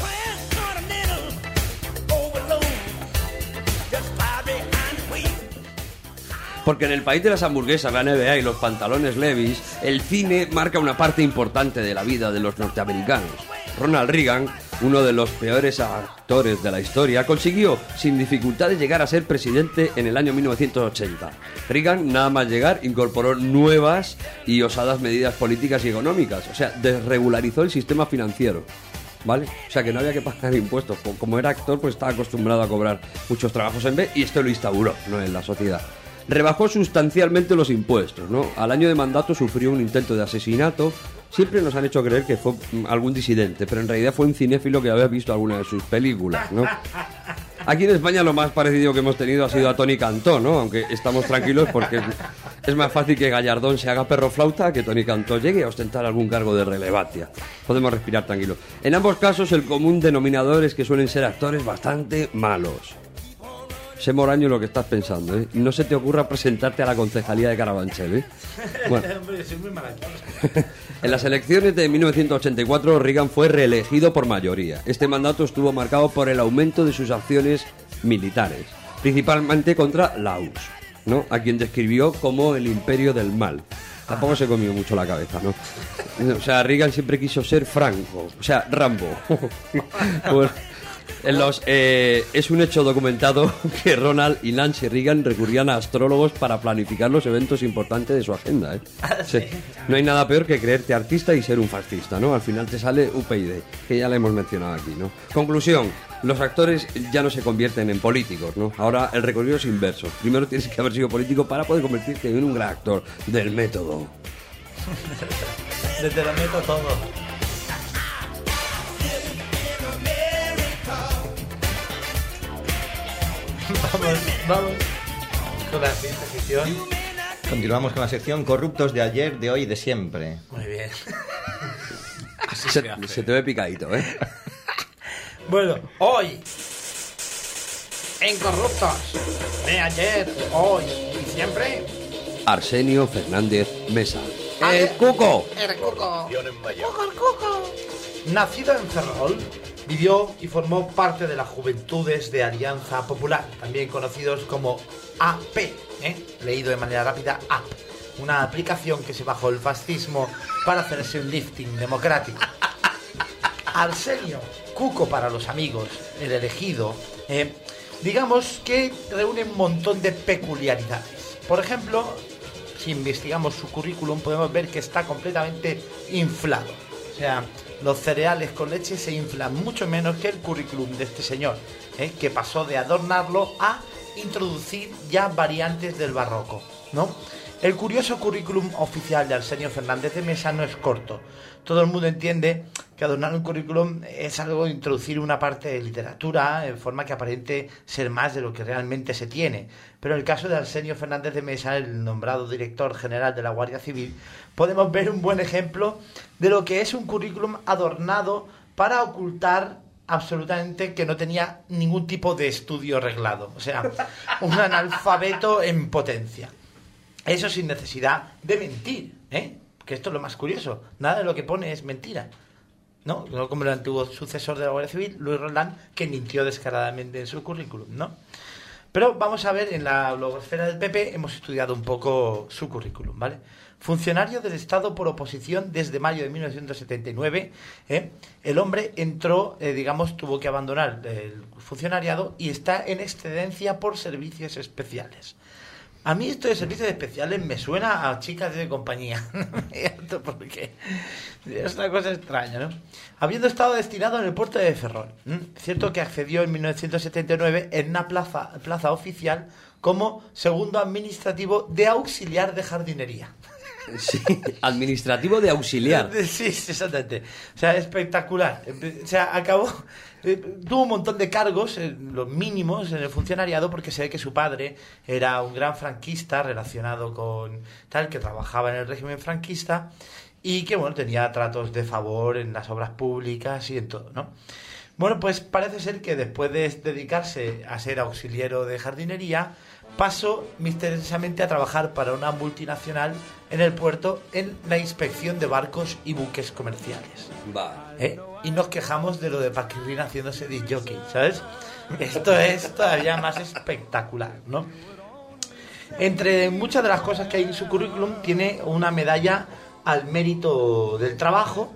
Porque en el país de las hamburguesas, la N B A y los pantalones Levi's, el cine marca una parte importante de la vida de los norteamericanos. Ronald Reagan, uno de los peores actores de la historia, consiguió sin dificultades llegar a ser presidente en el año mil novecientos ochenta. Reagan, nada más llegar, incorporó nuevas y osadas medidas políticas y económicas, o sea, desregularizó el sistema financiero. ¿Vale? O sea, que no había que pagar impuestos. Como era actor, pues estaba acostumbrado a cobrar muchos trabajos en B y esto lo instauró, ¿no?, en la sociedad. Rebajó sustancialmente los impuestos, ¿no? Al año de mandato sufrió un intento de asesinato. Siempre nos han hecho creer que fue algún disidente, pero en realidad fue un cinéfilo que había visto alguna de sus películas, ¿no? Aquí en España lo más parecido que hemos tenido ha sido a Tony Cantó, ¿no? Aunque estamos tranquilos porque es más fácil que Gallardón se haga perro flauta que Tony Cantó llegue a ostentar algún cargo de relevancia. Podemos respirar tranquilos. En ambos casos el común denominador es que suelen ser actores bastante malos. Sé, Moraño, lo que estás pensando, ¿eh? No se te ocurra presentarte a la concejalía de Carabanchel, ¿eh? Bueno. Hombre, soy muy mala. En las elecciones de mil novecientos ochenta y cuatro, Reagan fue reelegido por mayoría. Este mandato estuvo marcado por el aumento de sus acciones militares, principalmente contra la U R S S, ¿no?, a quien describió como el imperio del mal. Tampoco se comió mucho la cabeza, ¿no? O sea, Reagan siempre quiso ser Franco, o sea, Rambo. Bueno, En los, eh, es un hecho documentado que Ronald y Nancy Reagan recurrían a astrólogos para planificar los eventos importantes de su agenda, ¿eh? Sí. No hay nada peor que creerte artista y ser un fascista, ¿no? Al final te sale U P y D, que ya le hemos mencionado aquí, ¿no? Conclusión, los actores ya no se convierten en políticos, ¿no? Ahora el recorrido es inverso. Primero tienes que haber sido político para poder convertirte en un gran actor del método. Desde lo meto todo. Vamos, vamos con la siguiente sección. Continuamos con la sección corruptos de ayer, de hoy y de siempre. Muy bien. Así Se, se hace. se te ve picadito, ¿eh? Bueno, hoy en Corruptos de ayer, hoy y siempre. Arsenio Fernández Mesa. Ah, ¡El eh, Cuco! El Cuco. Cuco, el Cuco. Nacido en Ferrol, vivió y formó parte de las Juventudes de Alianza Popular, también conocidos como A P, ¿eh? Leído de manera rápida, A P, una aplicación que se bajó el fascismo para hacerse un lifting democrático. Arsenio, Cuco para los amigos, el elegido, eh, digamos que reúne un montón de peculiaridades. Por ejemplo, si investigamos su currículum podemos ver que está completamente inflado. O sea, los cereales con leche se inflan mucho menos que el currículum de este señor, ¿eh? Que pasó de adornarlo a introducir ya variantes del barroco, ¿no? El curioso currículum oficial de Arsenio Fernández de Mesa no es corto. Todo el mundo entiende que adornar un currículum es algo de introducir una parte de literatura en forma que aparente ser más de lo que realmente se tiene. Pero en el caso de Arsenio Fernández de Mesa, el nombrado director general de la Guardia Civil, podemos ver un buen ejemplo de lo que es un currículum adornado para ocultar absolutamente que no tenía ningún tipo de estudio reglado. O sea, un analfabeto en potencia. Eso sin necesidad de mentir, ¿eh? Que esto es lo más curioso. Nada de lo que pone es mentira, ¿no? No como el antiguo sucesor de la Guardia Civil, Luis Roldán, que mintió descaradamente en su currículum, ¿no? Pero vamos a ver, en la blogosfera del P P hemos estudiado un poco su currículum, ¿vale? Funcionario del Estado por oposición desde mayo de mil novecientos setenta y nueve, ¿eh? El hombre entró, eh, digamos, tuvo que abandonar el funcionariado y está en excedencia por servicios especiales. A mí esto de servicios especiales me suena a chicas de compañía, porque es una cosa extraña, ¿no? Habiendo estado destinado en el puerto de Ferrol, ¿eh? Cierto que accedió en mil novecientos setenta y nueve en una plaza, plaza oficial como segundo administrativo de auxiliar de jardinería. Sí, administrativo de auxiliar. Sí, sí, exactamente. O sea, espectacular. O sea, acabó... Eh, tuvo un montón de cargos, eh, los mínimos en el funcionariado, porque se ve que su padre era un gran franquista relacionado con tal, que trabajaba en el régimen franquista y que, bueno, tenía tratos de favor en las obras públicas y en todo, ¿no? Bueno, pues parece ser que después de dedicarse a ser auxiliero de jardinería, pasó misteriosamente a trabajar para una multinacional en el puerto en la inspección de barcos y buques comerciales. Va. ¿Eh? Y nos quejamos de lo de Paquirrín haciéndose disc jockey, ¿sabes? Esto es todavía más espectacular, ¿no? Entre muchas de las cosas que hay en su currículum, tiene una medalla al mérito del trabajo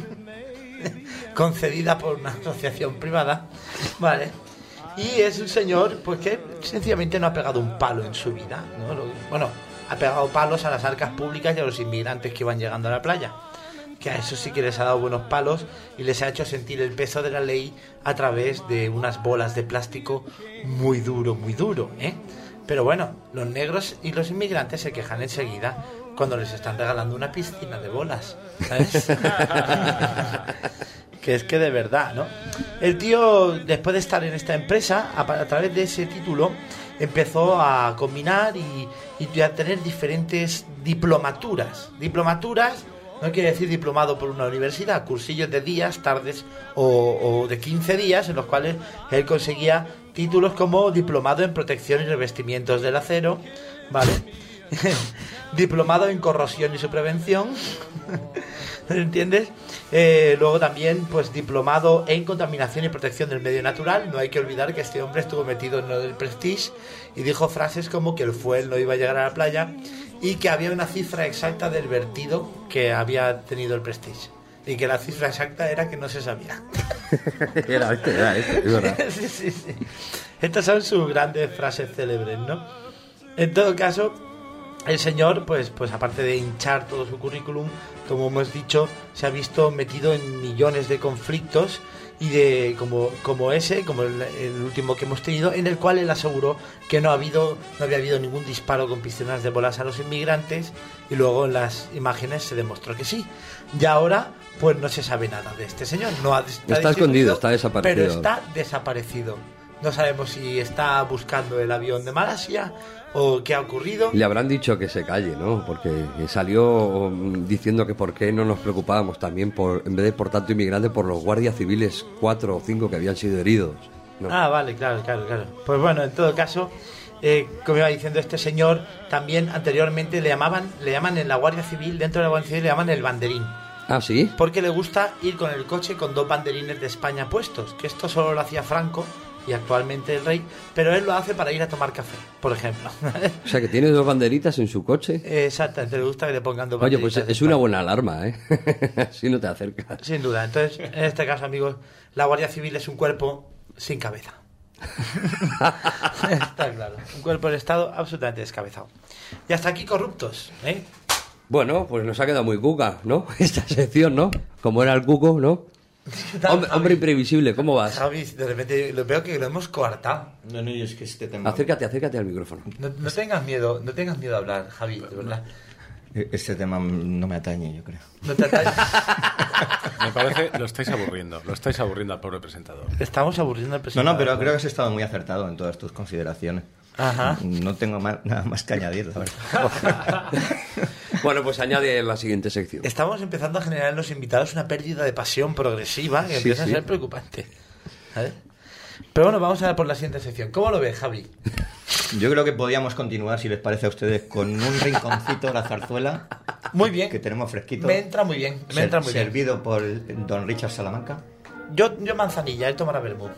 concedida por una asociación privada, ¿vale? Y es un señor pues que sencillamente no ha pegado un palo en su vida, ¿no? Lo, bueno, ha pegado palos a las arcas públicas y a los inmigrantes que iban llegando a la playa, que a eso sí que les ha dado buenos palos y les ha hecho sentir el peso de la ley a través de unas bolas de plástico muy duro, muy duro, ¿eh? Pero bueno, los negros y los inmigrantes se quejan enseguida cuando les están regalando una piscina de bolas, ¿sabes? Que es que de verdad, ¿no? El tío, después de estar en esta empresa, a, a través de ese título, empezó a combinar y, y a tener diferentes diplomaturas. Diplomaturas no quiere decir diplomado por una universidad, cursillos de días, tardes o, o de quince días, en los cuales él conseguía títulos como diplomado en protección y revestimientos del acero, ¿vale? Diplomado en corrosión y su prevención, ¿entiendes? Eh, luego también, pues, diplomado en contaminación y protección del medio natural. No hay que olvidar que este hombre estuvo metido en lo del Prestige y dijo frases como que el fuel no iba a llegar a la playa y que había una cifra exacta del vertido que había tenido el Prestige. y que la cifra exacta era que no se sabía. Era este, era este, es verdad. Sí, sí, sí. Estas son sus grandes frases célebres, ¿no? En todo caso, el señor, pues, pues aparte de hinchar todo su currículum, como hemos dicho, se ha visto metido en millones de conflictos y de como, como ese, como el, el último que hemos tenido, en el cual él aseguró que no ha habido, no había habido ningún disparo con pistolas de bolas a los inmigrantes, y luego en las imágenes se demostró que sí. Y ahora, pues no se sabe nada de este señor. No ha, está está escondido, está desaparecido. Pero está desaparecido. No sabemos si está buscando el avión de Malasia o qué ha ocurrido. Le habrán dicho que se calle, ¿no? Porque salió diciendo que por qué no nos preocupábamos también, por en vez de por tanto inmigrante, por los guardias civiles, cuatro o cinco que habían sido heridos, ¿no? Ah, vale, claro, claro, claro. Pues bueno, en todo caso, eh, como iba diciendo este señor, también anteriormente le llamaban, le llaman en la Guardia Civil, dentro de la Guardia Civil le llaman el banderín. Ah, ¿sí? Porque le gusta ir con el coche con dos banderines de España puestos, que esto solo lo hacía Franco y actualmente el rey, pero él lo hace para ir a tomar café, por ejemplo. O sea, que tiene dos banderitas en su coche. Exactamente, le gusta que le pongan dos Oye, banderitas. pues es una buena alarma, ¿eh? Así no te acercas. Sin duda. Entonces, en este caso, amigos, la Guardia Civil es un cuerpo sin cabeza. Está claro. Un cuerpo de Estado absolutamente descabezado. Y hasta aquí corruptos, ¿eh? Bueno, pues nos ha quedado muy cuca, ¿no? Esta sección, ¿no? Como era el cuco, ¿no? Hombre, hombre imprevisible, ¿cómo vas? Javi, de repente lo veo que lo hemos coartado. No, no, es que este tema... Acércate, acércate al micrófono. No, no tengas miedo, no tengas miedo a hablar, Javi, de verdad. Este tema no me atañe, yo creo. No te atañes. Me parece, lo estáis aburriendo, lo estáis aburriendo al pobre presentador. Estamos aburriendo al No, presentador. no, pero creo que has estado muy acertado en todas tus consideraciones. Ajá. No tengo más, nada más que añadir, la verdad. Bueno, pues añade la siguiente sección. Estamos empezando a generar en los invitados una pérdida de pasión progresiva que Sí, empieza sí. a ser preocupante. ¿Sabes? Pero bueno, vamos a ver por la siguiente sección. ¿Cómo lo ves, Javi? Yo creo que podríamos continuar, si les parece a ustedes, con un rinconcito de la zarzuela. Muy bien. Que tenemos fresquito. Me entra muy bien, me ser- entra muy bien. servido por don Richard Salamanca. Yo, yo manzanilla, él tomará vermú.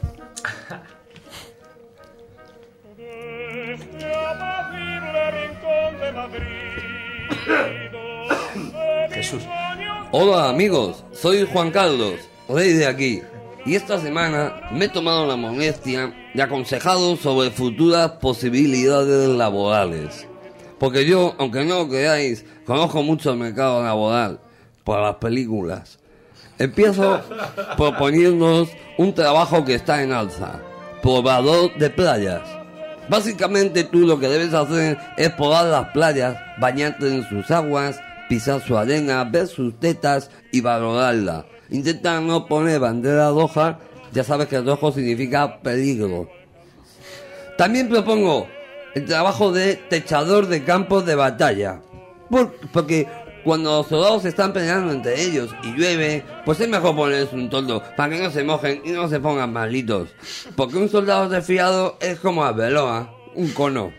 Jesús. Hola amigos, soy Juan Carlos, rey de aquí, y esta semana me he tomado la molestia de aconsejaros sobre futuras posibilidades laborales. Porque yo, aunque no lo creáis, conozco mucho el mercado laboral por las películas. Empiezo proponiéndoos un trabajo que está en alza, probador de playas. Básicamente tú lo que debes hacer es probar las playas, bañarte en sus aguas, pisar su arena, ver sus tetas y valorarla. Intenta no poner bandera roja, ya sabes que rojo significa peligro. También propongo el trabajo de techador de campos de batalla. Por- porque cuando los soldados se están peleando entre ellos y llueve, pues es mejor ponerles un toldo para que no se mojen y no se pongan malitos. Porque un soldado resfriado es como Arbeloa, un cono.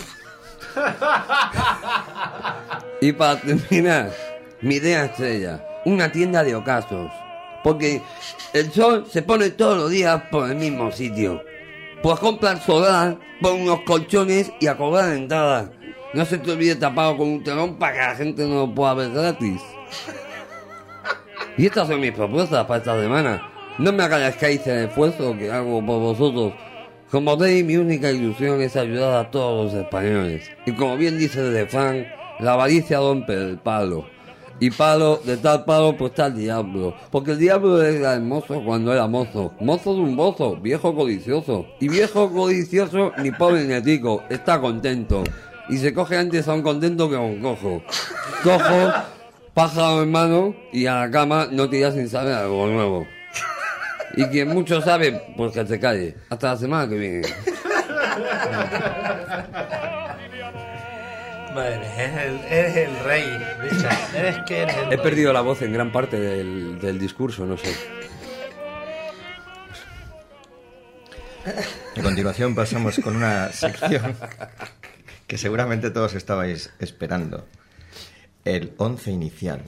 Y para terminar, mi idea estrella, una tienda de ocasos. Porque el sol se pone todos los días por el mismo sitio. Pues comprar solar, pon unos colchones y a cobrar entrada. No se te olvide tapado con un telón para que la gente no lo pueda ver gratis. Y estas son mis propuestas para esta semana. No me agradezcáis el esfuerzo que hago por vosotros. Como rey, mi única ilusión es ayudar a todos los españoles. Y como bien dice el refrán, la avaricia rompe el palo. Y palo, de tal palo, pues tal diablo. Porque el diablo era hermoso cuando era mozo. Mozo de un mozo, viejo codicioso. Y viejo codicioso, ni pobre ni rico, está contento. Y se coge antes a un contento que a un cojo. Cojo, pájaro en mano, y a la cama no tiras sin saber algo nuevo. Y quien mucho sabe, pues que se calle. Hasta la semana que viene. Vale, eres el, eres el rey, Richard. Eres que eres el He rey. perdido la voz en gran parte del, del discurso, no sé. A continuación pasamos con una sección que seguramente todos estabais esperando. El once inicial.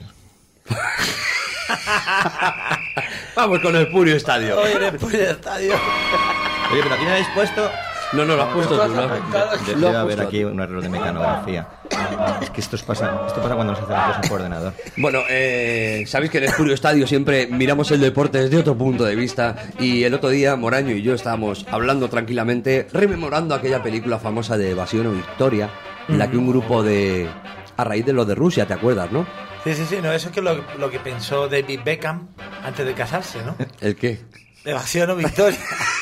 Vamos con el Purio Estadio. Hoy en el Purio Estadio. Oye, pero aquí me habéis puesto No, no, lo has puesto tú, ¿no? De- Lo Debe has haber puesto aquí un error de mecanografía. Es que esto pasa, esto pasa cuando nos hacen cosas por ordenador. Bueno, eh, sabéis que en Espurio Estadio siempre miramos el deporte desde otro punto de vista y el otro día Moraño y yo estábamos hablando tranquilamente, rememorando aquella película famosa de Evasión o Victoria, en la que un grupo de... a raíz de lo de Rusia, ¿te acuerdas, no? Sí, sí, sí, no, eso es que lo, lo que pensó David Beckham antes de casarse, ¿no? ¿El qué? Evasión o Victoria.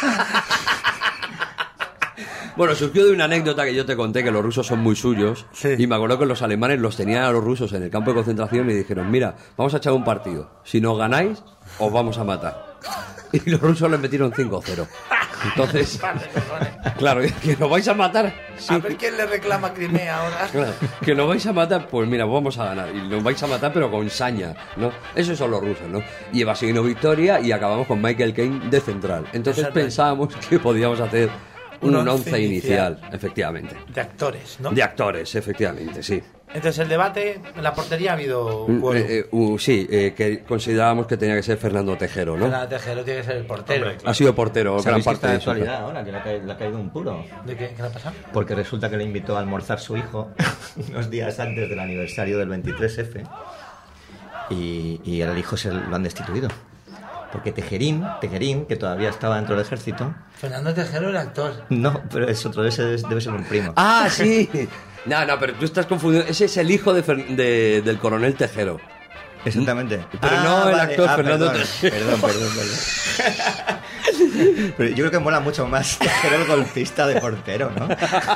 Bueno, surgió de una anécdota que yo te conté, que los rusos son muy suyos, Sí. y me acuerdo que los alemanes los tenían a los rusos en el campo de concentración y dijeron, mira, vamos a echar un partido, si no ganáis, os vamos a matar. Y los rusos les metieron cinco cero. Entonces, claro, que nos vais a matar. Sí. A ver quién le reclama Crimea ahora. Claro, que nos vais a matar, pues mira, vamos a ganar. Y nos vais a matar, pero con saña, ¿no? Esos son los rusos, ¿no? Y Evasión o Victoria, y acabamos con Michael Caine de central. Entonces Exacto. pensábamos que podíamos hacer un, Un once once inicial, inicial. efectivamente. De actores, ¿no? De actores, efectivamente, sí. Entonces el debate, en la portería ha habido un Mm, cuero. eh, eh, uh, sí, eh, que considerábamos que tenía que ser Fernando Tejero, ¿no? Fernando Tejero tiene que ser el portero. Ha sido portero gran ¿Sabéis que parte está de de su actualidad ahora? Que le ha, caído, le ha caído un puro. ¿De qué, qué le ha pasado? Porque resulta que le invitó a almorzar su hijo unos días antes del aniversario del veintitrés efe y, y al hijo se lo han destituido. Porque Tejerín, Tejerín, que todavía estaba dentro del ejército, Fernando Tejero era actor. no, pero es otro, ese es- debe ser un primo. Ah, sí. No, no, pero tú estás confundido. Ese es el hijo de Fer- de- del coronel Tejero. Exactamente. Pero no el actor Fernando perdón, Tejero. perdón, perdón, perdón. Pero yo creo que mola mucho más Tejero el golfista de portero, ¿no?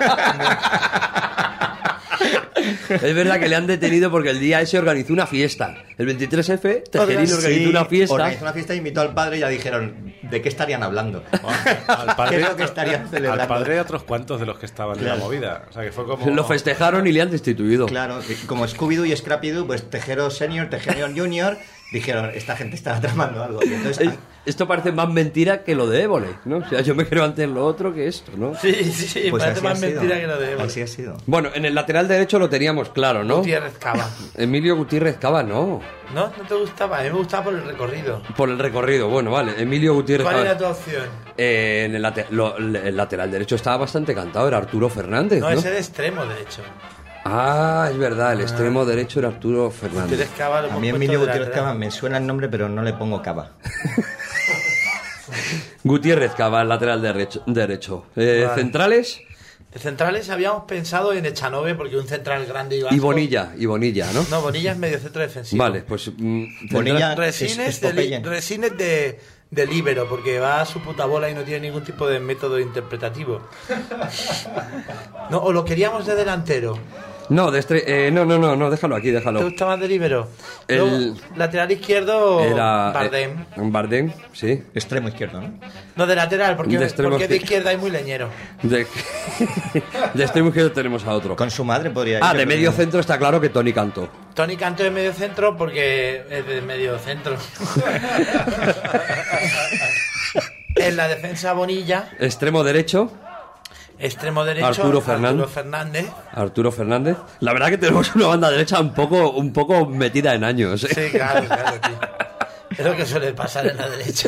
Es verdad que le han detenido porque el día ese organizó una fiesta. El veintitrés efe, Tejerín Sí, organizó una fiesta. Organizó una fiesta e invitó al padre y ya dijeron, ¿de qué estarían hablando? Al padre, ¿Qué es lo que estarían celebrando? al padre y a otros cuantos de los que estaban en Claro. la movida. O sea, que fue como... Lo festejaron y le han destituido. Claro, que como Scooby-Doo y Scrappy-Doo, pues Tejero Senior, Tejero Junior, dijeron, esta gente está tramando algo. Y entonces, Es- Esto parece más mentira que lo de Évole, ¿no? O sea, yo me creo antes lo otro que esto, ¿no? Sí, sí, sí, pues parece así ha más sido. mentira que lo de Évole. Así ha sido. Bueno, en el lateral derecho lo teníamos claro, ¿no? Gutiérrez Cava. Emilio Gutiérrez Cava, no. ¿No? ¿No te gustaba? A mí me gustaba por el recorrido. Por el recorrido, bueno, vale. Emilio Gutiérrez ¿Cuál Cava. era tu opción? Eh, en el, late- lo- el lateral derecho estaba bastante cantado, era Arturo Fernández, No, ¿no? ese de extremo derecho. Ah, es verdad, el extremo derecho era Arturo Fernández. Gutiérrez Cava lo A hemos mí puesto Emilio de Gutiérrez lateral. Cava me suena el nombre, pero no le pongo Cava. Gutiérrez Cava, el lateral derecho. derecho. Eh, Vale. Centrales De centrales habíamos pensado en Echanove porque un central grande y y vasco. Bonilla, y Bonilla, ¿no? No, Bonilla es medio centro defensivo. Vale, pues... mm, Bonilla- central- Resines, Es- es de, li- Popeye. Resines de, de líbero porque va a su puta bola y no tiene ningún tipo de método interpretativo. No, o lo queríamos de delantero. No, de estre- eh, no, no, no, no, déjalo aquí, ¿Te déjalo. gusta más de líbero? El- Luego, lateral izquierdo, Era... eh, Bardem. Bardem, sí. Extremo izquierdo, ¿no? No, de lateral, porque de de, extremo porque de izquier- izquierda hay muy leñero. De, de extremo izquierdo tenemos a otro. Con su madre podría ir. Ah, yo de creo medio que- centro está claro que Tony Cantó. Tony Canto de medio centro porque es de medio centro. En la defensa Bonilla, Extremo derecho, extremo derecho Arturo Fernández. Arturo Fernández. Arturo Fernández. La verdad que tenemos una banda derecha un poco, un poco metida en años, ¿eh? Sí, claro, claro, tío. Es lo que suele pasar en la derecha.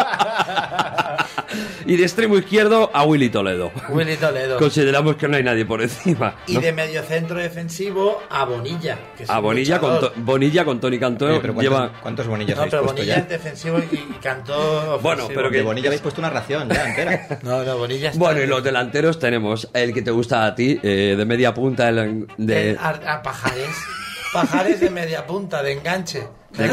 Y de extremo izquierdo a Willy Toledo. Willy Toledo. Consideramos que no hay nadie por encima. Y ¿no? de medio centro defensivo a Bonilla. Que es A un Bonilla con, luchador. to- Bonilla con Tony Cantó Oye, pero ¿cuántos, lleva... ¿cuántos bonillas No, habéis pero puesto Bonilla ya? es defensivo y, y Cantó Bueno, ofensivo. pero De que- Bonilla habéis puesto una ración ya entera. No, no, Bonilla está... Bueno, y los delanteros tenemos el que te gusta a ti, eh, de media punta, el de... El- a, a Pajares. Pajares de media punta, de enganche.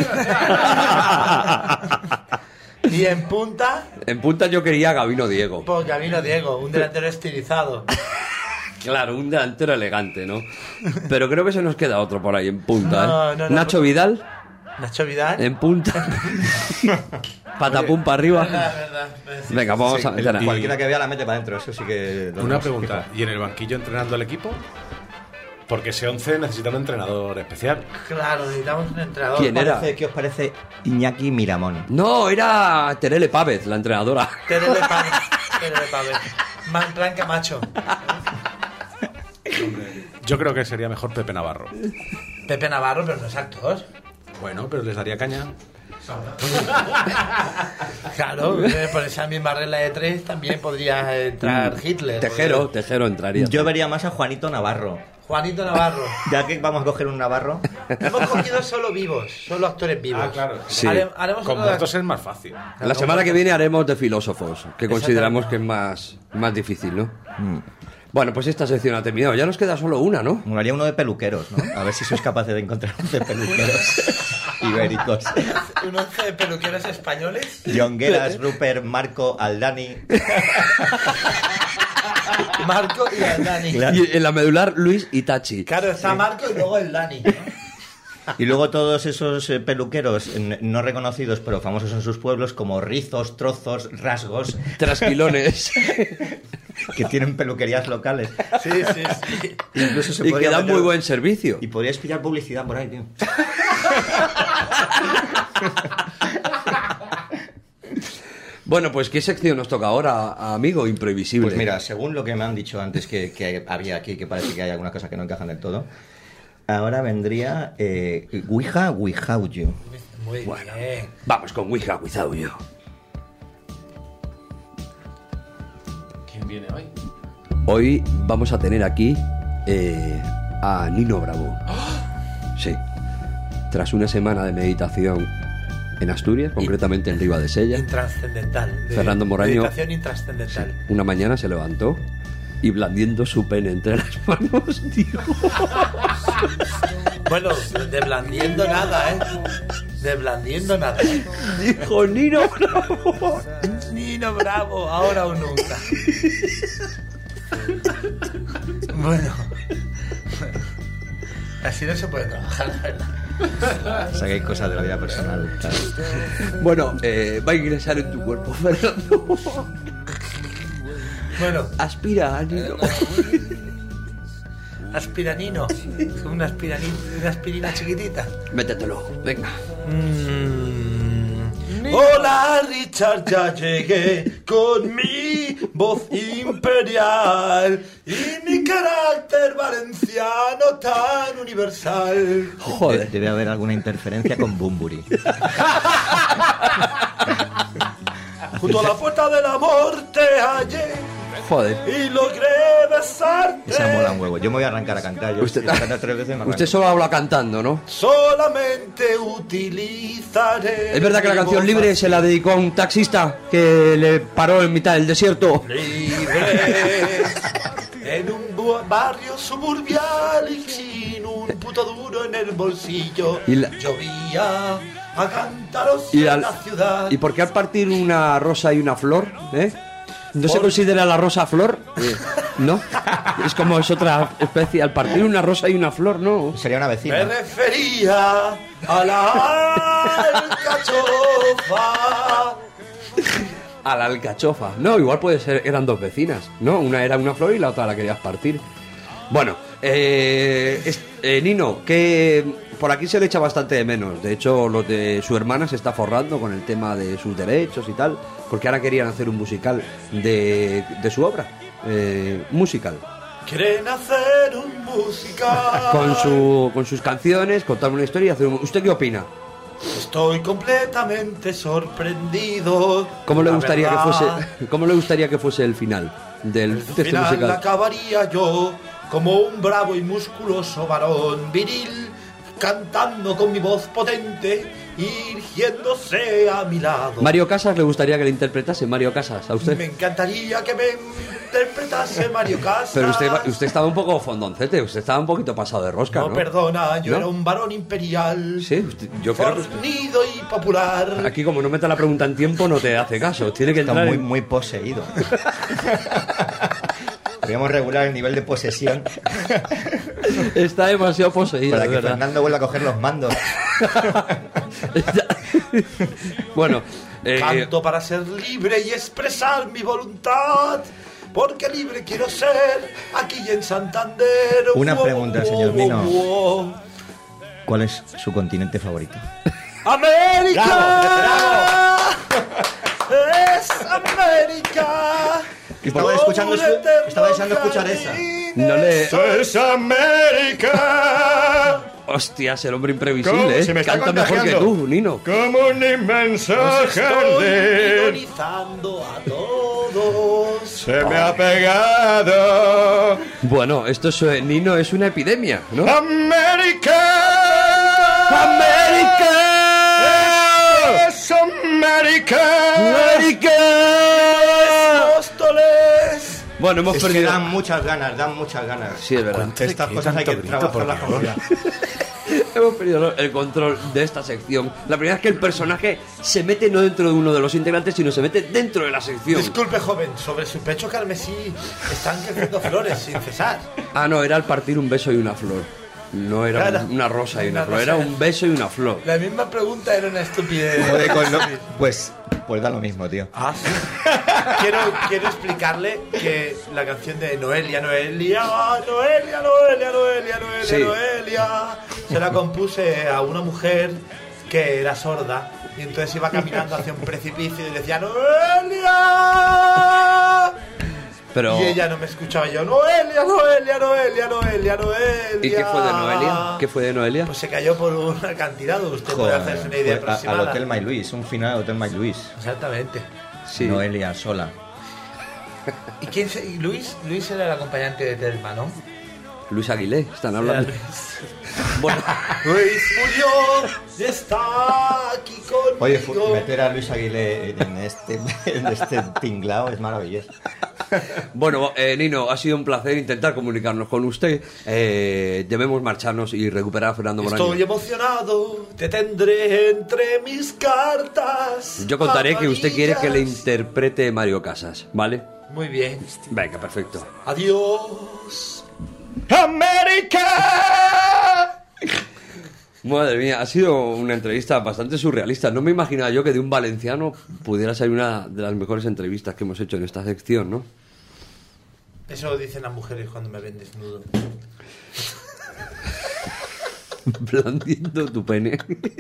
Y en punta, En punta yo quería a Gabino Diego. pues Gabino Diego, un delantero estilizado. Claro, un delantero elegante, ¿no? Pero creo que se nos queda otro por ahí en punta, No, ¿eh? no, no, Nacho porque- Vidal, Nacho Vidal. en punta. Patapum para arriba. Verdad, verdad, pues sí. Venga, vamos Sí, a meter a... Cualquiera que vea la mete para adentro, eso sí que... lo Una hemos pregunta. fijado. ¿Y en el banquillo entrenando al equipo? Porque ese once necesita un entrenador especial. Claro, necesitamos un entrenador. ¿Quién era? Parece- ¿Qué os parece Iñaki Miramón? No, era Terele Pávez, la entrenadora. Terele Pávez. Terele Pávez. Man plan Camacho. Yo creo que sería mejor Pepe Navarro. Pepe Navarro, pero no es actor. Bueno, pero les daría caña. Claro, eh, por esa misma regla de tres también podría entrar Hitler. Tejero, Tejero entraría. Yo vería más a Juanito Navarro. Juanito Navarro. Ya que vamos a coger un Navarro. Hemos cogido solo vivos, solo actores vivos. Ah, claro. Sí. Hare- haremos Con otro de- muertos es más fácil. La semana que viene haremos de filósofos, que consideramos que es más, más difícil, ¿no? Mm. Bueno, pues esta sección ha terminado. Ya nos queda solo una, ¿no? Molaría uno de peluqueros, ¿no? A ver si sois capaces de encontrar de peluqueros ibéricos. Un once de peluqueros españoles. Jongueras, Rupert, Marco, Aldani. Marco y el Dani. Claro. Y en la medular, Luis Itachi. Claro, está Marco y luego el Dani, ¿no? Y luego todos esos eh, peluqueros eh, no reconocidos, pero famosos en sus pueblos, como rizos, trozos, rasgos, Trasquilones. que tienen peluquerías locales. Sí, sí, sí. Incluso se Y que podría dan meter- muy buen servicio. Y podrías pillar publicidad por ahí, tío. Bueno, pues ¿qué sección nos toca ahora, amigo imprevisible? Pues mira, según lo que me han dicho antes que, que había aquí, que parece que hay algunas cosas que no encajan del todo, ahora vendría eh, Ouija, Ouijauyo. Muy bien. Vamos con Ouija Without You. ¿Quién viene hoy? Hoy vamos a tener aquí eh, a Nino Bravo. Sí. Tras una semana de meditación en Asturias, concretamente en Ribadesella, Intrascendental. de Fernando Moraño. Meditación intrascendental. una mañana se levantó y blandiendo su pene entre las manos, dijo... Bueno, de blandiendo nada, ¿eh? De blandiendo nada. Dijo Nino Bravo. Nino Bravo, ahora o nunca. Bueno. Así no se puede trabajar, la verdad. Saquéis cosas de la vida personal. claro. Bueno, eh, va a ingresar en tu cuerpo, Fernando. Bueno, Aspira, Nino. aspiranino. Una aspiranina, una aspirina chiquitita. Métetelo, venga. Mm. Hola Richard, ya llegué con mi voz imperial y mi carácter valenciano tan universal. Joder. Debe haber alguna interferencia con Bumburi. Junto a la puerta del amor te hallé Joder. y logré besarte. Esa mola un huevo. Yo me voy a arrancar a cantar. Yo Usted- si la canto tres veces me arranco. Usted solo habla cantando, ¿no? Solamente utilizaré. ¿Es verdad que la mi canción voz Libre se la dedicó a un taxista que le paró en mitad del desierto? libre en un bu- barrio suburbial y sin un puto duro en el bolsillo. Y la- Llovía a cántaros Y, en al- la ciudad. ¿Y por qué al partir una rosa y una flor? ¿Eh? ¿No se Por- considera la rosa flor? ¿No? Es como es otra especie. Al partir una rosa y una flor, ¿no? Sería una Me vecina. refería a la alcachofa. A la alcachofa. No, igual puede ser, eran dos vecinas, ¿no? Una era una flor y la otra la querías partir. Bueno, eh, es- eh, Nino, que por aquí se le echa bastante de menos. De hecho, los de su hermana se está forrando con el tema de sus derechos y tal, porque ahora querían hacer un musical de, de su obra. Eh, musical. Quieren hacer un musical. Con, su, con sus canciones, contar una historia y hacer un... ¿Usted qué opina? Estoy completamente sorprendido. ¿Cómo le La gustaría que verdad, fuese, cómo le gustaría que fuese el final del Al texto final musical? acabaría yo como un bravo y musculoso varón viril, cantando con mi voz potente y irgiéndose a mi lado. Mario Casas le gustaría que le interpretase Mario Casas a usted. Me encantaría que me interpretase Mario Casas. Pero usted, usted estaba un poco fondoncete, usted estaba un poquito pasado de rosca, ¿no? No, perdona, yo ¿No? era un varón imperial. Sí, usted- yo creo que usted- fornido y popular. Aquí como no meta la pregunta en tiempo no te hace caso, tiene que Está entrar muy, en- muy poseído. Podríamos regular el nivel de posesión Está demasiado poseído, para de que verdad. Fernando vuelva a coger los mandos. Bueno, eh, Canto para ser libre y expresar mi voluntad. Porque libre quiero ser aquí en Santander. Una Wow, pregunta, wow, señor Nino. wow. ¿Cuál es su continente favorito? ¡América! ¡Es América! Estaba escuchando, estaba deseando escuchar esa. No le- ¡Es América! Hostias, el hombre imprevisible, ¿eh? Se me está Canta mejor que contagiando. tú, Nino. Como un inmenso Os estoy jardín ironizando a todos. se me ha pegado. Bueno, esto es, eh, Nino, es una epidemia, ¿no? ¡América! ¡América! ¡Es América! ¡América! ¡Móstoles! Bueno, hemos Es que perdido... dan muchas ganas, dan muchas ganas. Sí, es verdad. Estas ¿Qué cosas hay tanto que grito, por trabajarlas con favor? cuidado. Hemos perdido el control de esta sección. La primera es que el personaje se mete no dentro de uno de los integrantes, sino se mete dentro de la sección. Disculpe, joven, sobre su pecho carmesí están creciendo flores sin cesar. Ah, no, era al partir un beso y una flor. No era Claro. una rosa y una, Una flor, rosa. era un beso y una flor. La misma pregunta era una estupidez. Joder, con lo- Pues, pues da lo mismo, tío. Ah, sí. Quiero, quiero explicarle que la canción de Noelia, Noelia, Noelia, Noelia, Noelia, Noelia, Sí. Noelia, se la compuse a una mujer que era sorda y entonces iba caminando hacia un precipicio y decía Noelia. Pero... Y ella no me escuchaba, yo Noelia, Noelia, Noelia, Noelia, Noelia. ¿Y qué fue de Noelia? ¿Qué fue de Noelia? Pues se cayó por un acantilado, usted puede Joder, hacerse una idea pues, a- aproximada. al Hotel My Luis, un final Hotel My Luis. Exactamente. Sí. Noelia sola. ¿Y quién se- y Luis? Luis era el acompañante de Telma, ¿no? Luis Aguilé, están Era hablando. Luis. Bueno, Luis murió y está aquí conmigo. Oye, fu- meter a Luis Aguilé en este, en este tinglao es maravilloso. bueno eh, Nino, ha sido un placer intentar comunicarnos con usted. Eh, debemos marcharnos y recuperar a Fernando Moraño. Estoy emocionado, te tendré entre mis cartas. Yo contaré que usted quiere que le amarillas. interprete Mario Casas, ¿vale? Muy bien. Venga, perfecto. Adiós. ¡América! Madre mía, ha sido una entrevista bastante surrealista. No me imaginaba yo que de un valenciano pudiera ser una de las mejores entrevistas que hemos hecho en esta sección, ¿no? Eso dicen las mujeres cuando me ven desnudo. Blandiendo tu pene.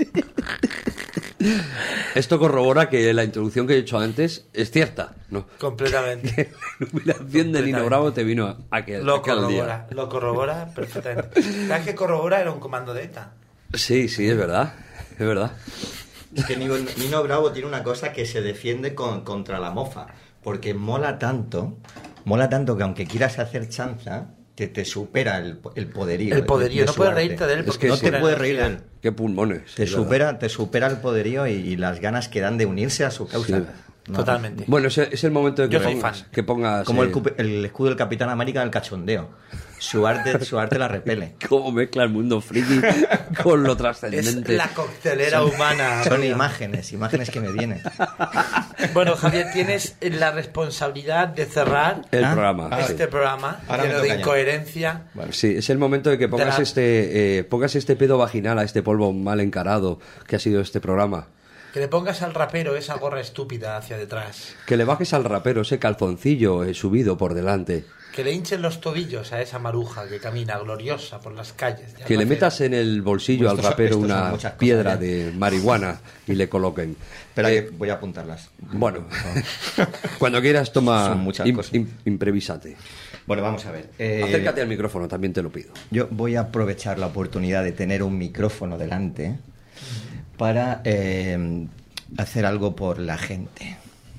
Esto corrobora que la introducción que he hecho antes es cierta, ¿no? Completamente. La iluminación de Nino Bravo te vino aquel, Lo aquel día. corrobora, lo corrobora perfectamente. ¿Sabes que corrobora era un comando de ETA? Sí, sí, es verdad. Es verdad. Es que Nino, Nino Bravo tiene una cosa que se defiende con- contra la mofa. Porque mola tanto, mola tanto que aunque quieras hacer chanza, te, te supera el, el poderío. El de- poderío, de no su puedes arte. reírte de él Es porque que no sí. te supera puedes la reír de él. energía. Qué pulmones. Te es verdad. supera, te supera el poderío y, y las ganas que dan de unirse a su causa. Sí. No. Totalmente. Bueno, es, es el momento de que Yo soy pongas, fan. que pongas Como el, eh, cupe- el escudo del Capitán América del cachondeo. Su arte, su arte la repele. cómo mezcla el mundo friki con lo Es trascendente. la coctelera humana. Son tío. imágenes, imágenes que me vienen. Bueno, Javier, tienes la responsabilidad de cerrar El Ah, programa. ah, sí. este programa Ahora me lleno de toca ya. incoherencia. Sí, es el momento de que pongas la- este eh, pongas este pedo vaginal a este polvo mal encarado que ha sido este programa. Que le pongas al rapero esa gorra estúpida hacia detrás. Que le bajes al rapero ese calzoncillo eh, subido por delante. Que le hinchen los tobillos a esa maruja que camina gloriosa por las calles. de Que le Albacete. metas en el bolsillo al Estos son- rapero estos son una muchas cosas, piedra ¿eh? de marihuana y le coloquen. Pero Eh, voy a apuntarlas. bueno, cuando quieras toma Son muchas im- cosas. im- imprevísate. Bueno, vamos a ver. Eh, Acércate al micrófono, también te lo pido. Yo voy a aprovechar la oportunidad de tener un micrófono delante para eh, hacer algo por la gente.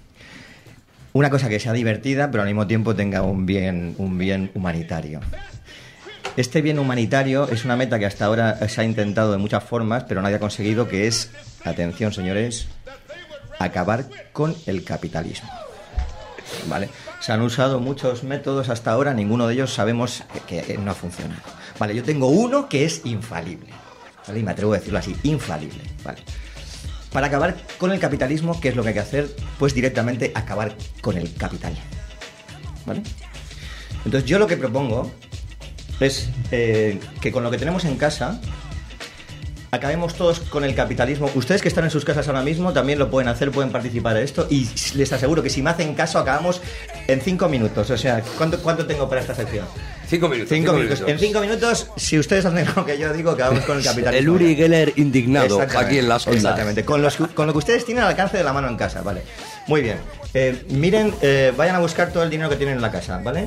Una cosa que sea divertida, pero al mismo tiempo tenga un bien, un bien humanitario. Este bien humanitario es una meta que hasta ahora se ha intentado de muchas formas, pero nadie ha conseguido, que es, atención señores, acabar con el capitalismo. ¿Vale? Se han usado muchos métodos hasta ahora, ninguno de ellos sabemos que, que no ha funcionado. Vale, yo tengo uno que es infalible. ¿Vale? Y me atrevo a decirlo así, infalible. ¿Vale? Para acabar con el capitalismo, ¿qué es lo que hay que hacer? Pues directamente acabar con el capital. ¿Vale? Entonces yo lo que propongo es eh, que con lo que tenemos en casa acabemos todos con el capitalismo. Ustedes que están en sus casas ahora mismo también lo pueden hacer, pueden participar en esto y les aseguro que si me hacen caso acabamos en cinco minutos. O sea, ¿cuánto, cuánto tengo para esta sección? Cinco minutos. Cinco minutos. En cinco minutos, si ustedes hacen lo que yo digo, acabamos con el capitalismo. El Uri Geller indignado Exactamente, aquí en las ondas. Exactamente, con, los, con lo que ustedes tienen al alcance de la mano en casa, ¿vale? Muy bien. Eh, miren, eh, vayan a buscar todo el dinero que tienen en la casa, ¿vale?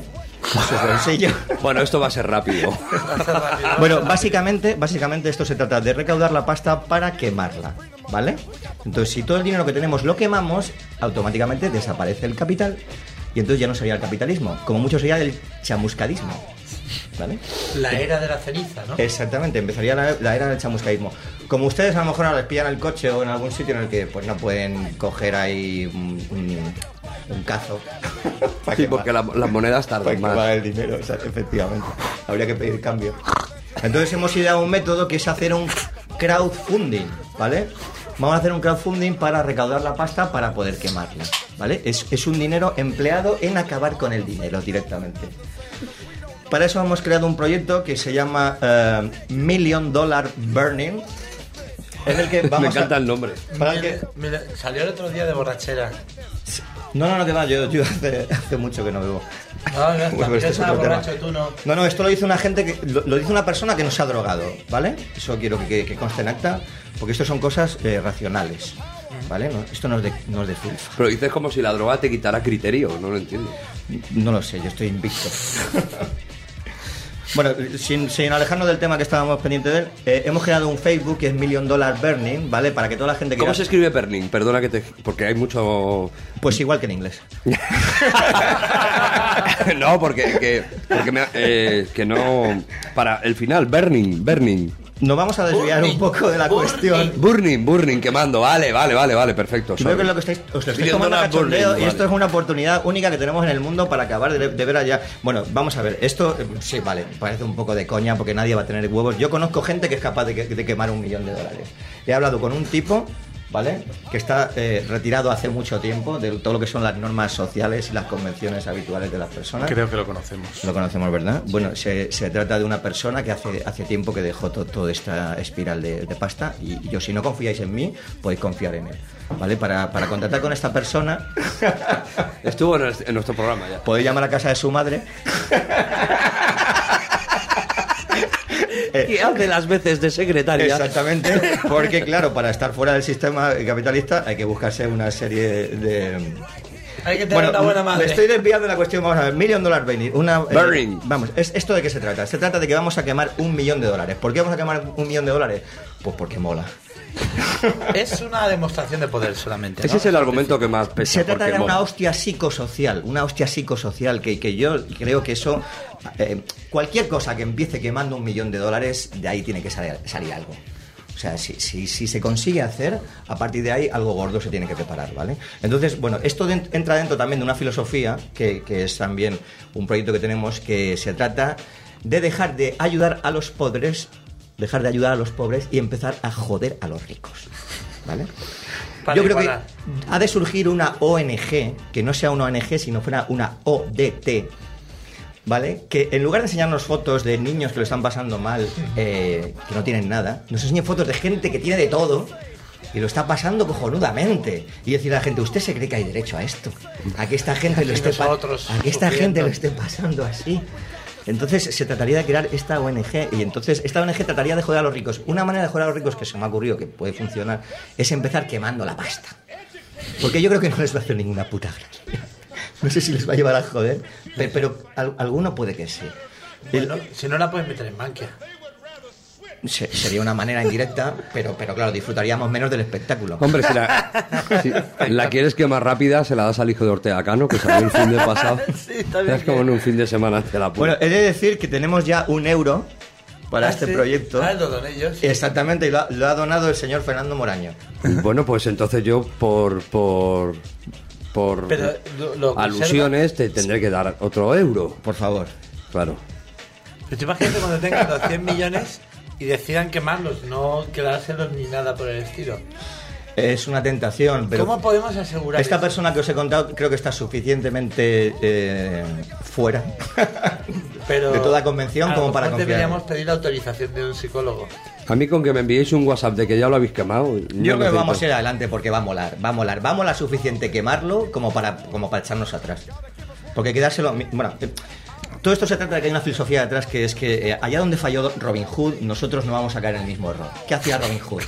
Eso es sencillo. Bueno, esto va a ser rápido. Bueno, básicamente, básicamente esto se trata de recaudar la pasta para quemarla, ¿vale? Entonces, si todo el dinero que tenemos lo quemamos, automáticamente desaparece el capital y entonces ya no sería el capitalismo, como mucho sería el chamuscadismo, ¿vale? La era de la ceniza, ¿no? Exactamente, empezaría la, la era del chamuscadismo. Como ustedes a lo mejor ahora les pillan el coche o en algún sitio en el que pues no pueden coger ahí un, un, un cazo. Sí, porque la, las monedas Para tardan más. quemar el dinero, o sea, efectivamente. Habría que pedir cambio. Entonces hemos ideado un método que es hacer un crowdfunding, ¿vale? Vamos a hacer un crowdfunding para recaudar la pasta para poder quemarla, ¿vale? Es, es un dinero empleado en acabar con el dinero directamente. Para eso hemos creado un proyecto que se llama uh, Million Dollar Burning, en el que vamos Me encanta a, el nombre. para el que, Mira, salió el otro día de borrachera. no, no, no, que va, yo, yo hace, hace mucho que no bebo. No, ya está, Bueno, este que es sea otro tema. borracho, tú no. No, no, esto lo dice una gente que lo, lo dice una persona que no se ha drogado, ¿vale? Eso quiero que, que conste en acta, porque esto son cosas eh, racionales, ¿vale? No, esto no es de, no es de filfa. Pero dices como si la droga te quitara criterio, no lo entiendo. No lo sé, yo estoy invicto. Bueno, sin, sin alejarnos del tema que estábamos pendientes de él, eh, hemos creado un Facebook que es Million Dollar Burning, ¿vale? Para que toda la gente que... ¿Cómo se escribe Burning? Perdona que te... Porque hay mucho... Pues igual que en inglés. No, porque, que, porque me, eh, que no... Para el final, Burning, Burning. Nos vamos a desviar Burning, un poco de la burning. cuestión. Burning, Burning, quemando. Vale, vale, vale, vale, perfecto. Creo que es sorry. lo que estáis, os lo estáis Million tomando a Dollar cachondeo Burning, y esto vale. es una oportunidad única que tenemos en el mundo para acabar de, de ver allá. Bueno, vamos a ver, esto eh, sí, vale, parece un poco de coña porque nadie va a tener huevos. Yo conozco gente que es capaz de, que- de quemar un millón de dólares. He hablado con un tipo, ¿vale? Que está eh, retirado hace mucho tiempo de todo lo que son las normas sociales y las convenciones habituales de las personas. Creo que lo conocemos. Lo conocemos, ¿verdad? Bueno, se, se trata de una persona que hace, hace tiempo que dejó to- toda esta espiral de, de pasta y, y yo, si no confiáis en mí, podéis confiar en él, ¿vale? Para, para contactar con esta persona, Estuvo en, el- en nuestro programa ya. podéis llamar a casa de su madre. Y hace las veces de secretaria. Exactamente, porque claro, para estar fuera del sistema capitalista hay que buscarse una serie de... Hay que tener una buena madre. me estoy desviando de la cuestión, vamos a ver, Million Dollar Burning, una... eh, Burning. vamos, ¿es, ¿esto de qué se trata? Se trata de que vamos a quemar un millón de dólares. ¿Por qué vamos a quemar un millón de dólares? Pues porque mola. Es una demostración de poder solamente, ¿no? Ese es el argumento que más pesa. Se trata porque de una mola. hostia psicosocial, una hostia psicosocial que, que yo creo que eso, eh, cualquier cosa que empiece quemando un millón de dólares, de ahí tiene que salir, salir algo. O sea, si, si, si se consigue hacer, a partir de ahí algo gordo se tiene que preparar, ¿vale? Entonces, bueno, esto de- entra dentro también de una filosofía, que, que es también un proyecto que tenemos, que se trata de dejar de ayudar a los pobres, dejar de ayudar a los pobres y empezar a joder a los ricos, ¿vale? Para Yo creo igualar. que ha de surgir una O N G, que no sea una O N G, sino fuera una O D T, ¿vale? Que en lugar de enseñarnos fotos de niños que lo están pasando mal, eh, que no tienen nada, nos enseñen fotos de gente que tiene de todo y lo está pasando cojonudamente. Y decir a la gente, ¿usted se cree que hay derecho a esto? A que esta gente lo Y esté pa- nosotros a que esta sufriendo. gente lo esté pasando así. Entonces se trataría de crear esta O N G y entonces esta O N G trataría de joder a los ricos. Una manera de joder a los ricos que se me ha ocurrido que puede funcionar es empezar quemando la pasta. Porque yo creo que no les va a hacer ninguna puta gracia. No sé si les va a llevar a joder, pe- pero, al- alguno puede que sí. El- Bueno, si no la puedes meter en Bankia. se- sería una manera indirecta, pero, pero claro, disfrutaríamos menos del espectáculo. Hombre, si la, si la quieres que más rápida, se la das al hijo de Ortega Cano, que salió el fin de pasado. Sí, está bien Es como en un fin de semana te la Bueno, pone. he de decir que tenemos ya un euro para Ah, este sí. proyecto. Ah, lo doné yo, sí. Exactamente, y lo ha, lo ha donado el señor Fernando Moraño. Bueno, pues entonces yo por por por Pero lo- lo alusiones te tendré que dar otro euro. Por favor. Claro. Pero tú imagínate cuando tengan los cien millones y decidan quemarlos, no quedárselos ni nada por el estilo. Es una tentación, pero... ¿Cómo podemos asegurar Esta eso? persona que os he contado creo que está suficientemente eh, fuera Pero de toda convención a como lo para mejor confiar. deberíamos pedir la autorización de un psicólogo. A mí con que me enviéis un WhatsApp de que ya lo habéis quemado. Yo creo que necesito. vamos a ir adelante porque va a molar, va a molar, va a molar suficiente quemarlo como para, como para echarnos atrás. Porque quedárselo... Bueno, eh, todo esto se trata de que hay una filosofía detrás que es que eh, allá donde falló Robin Hood, nosotros no vamos a caer en el mismo error. ¿Qué hacía Robin Hood?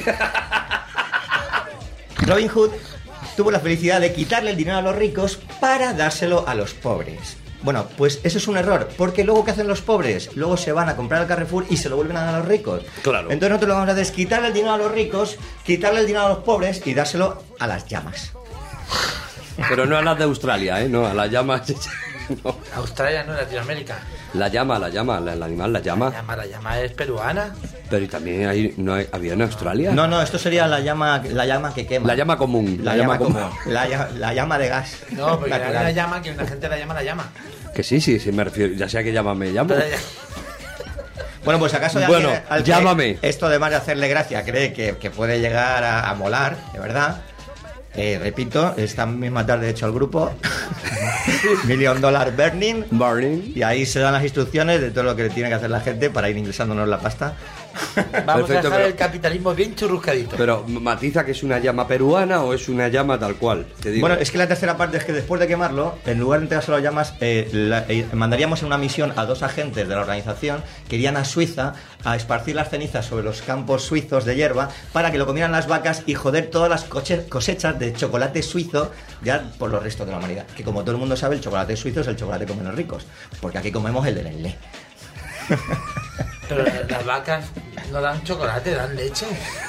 Robin Hood tuvo la felicidad de quitarle el dinero a los ricos para dárselo a los pobres. Bueno, pues eso es un error, porque luego ¿qué hacen los pobres? Luego se van a comprar al Carrefour y se lo vuelven a dar a los ricos. Claro. Entonces nosotros lo que vamos a hacer es quitarle el dinero a los ricos, quitarle el dinero a los pobres y dárselo a las llamas. Pero no a las de Australia, ¿eh? No, a las llamas... No. Australia no es Latinoamérica. La llama, la llama, la- el animal, la llama. La llama, la llama es peruana. Pero y también hay, no hay- había en Australia. No, no, esto sería la llama, la llama que quema. La llama común. La, llama, común. La, lla- la llama de gas. No, porque hay natural. una llama que una gente la llama la llama. Que sí, sí, sí, me refiero. Ya sea que llama, me llamo. Pero ya- Bueno, pues acaso de Bueno, alguien al que llámame. esto además de hacerle gracia cree que, que puede llegar a, a molar, de verdad. Eh, repito, esta misma tarde he hecho el grupo Million Dollar Burning Burning. y ahí se dan las instrucciones de todo lo que tiene que hacer la gente para ir ingresándonos la pasta. Vamos Perfecto, a dejar pero- el capitalismo bien churruscadito. Pero matiza que es una llama peruana o es una llama tal cual. Te digo. Bueno, es que la tercera parte es que después de quemarlo, en lugar de entregárselo a llamas, eh, la- eh, mandaríamos en una misión a dos agentes de la organización que irían a Suiza a esparcir las cenizas sobre los campos suizos de hierba para que lo comieran las vacas y joder todas las coche- cosechas de chocolate suizo ya por los restos de la humanidad. Que como todo el mundo sabe, el chocolate suizo es el chocolate con menos ricos, porque aquí comemos el de Nestlé. Pero las vacas no dan chocolate, dan leche.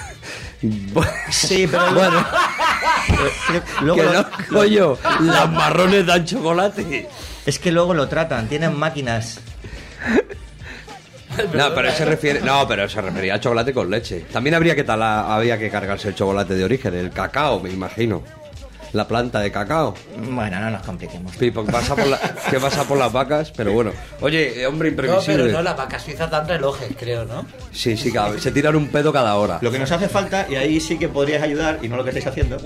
Sí, pero Bueno, eh, luego que lo- no, coño, las marrones dan chocolate. es que luego lo tratan, tienen máquinas. No, pero se refiere, no, pero se refería al chocolate con leche. También habría que talar, había que cargarse el chocolate de origen, el cacao, me imagino. La planta de cacao. Bueno, no nos compliquemos. Pipo, que pasa por la, que pasa por las vacas, pero bueno. Oye, eh, hombre No, imprevisible. pero no, las vacas suizas dan relojes, creo, ¿no? Sí, sí, cada vez se tiran un pedo cada hora. Lo que nos hace falta, y ahí sí que podrías ayudar, y no lo que estáis haciendo,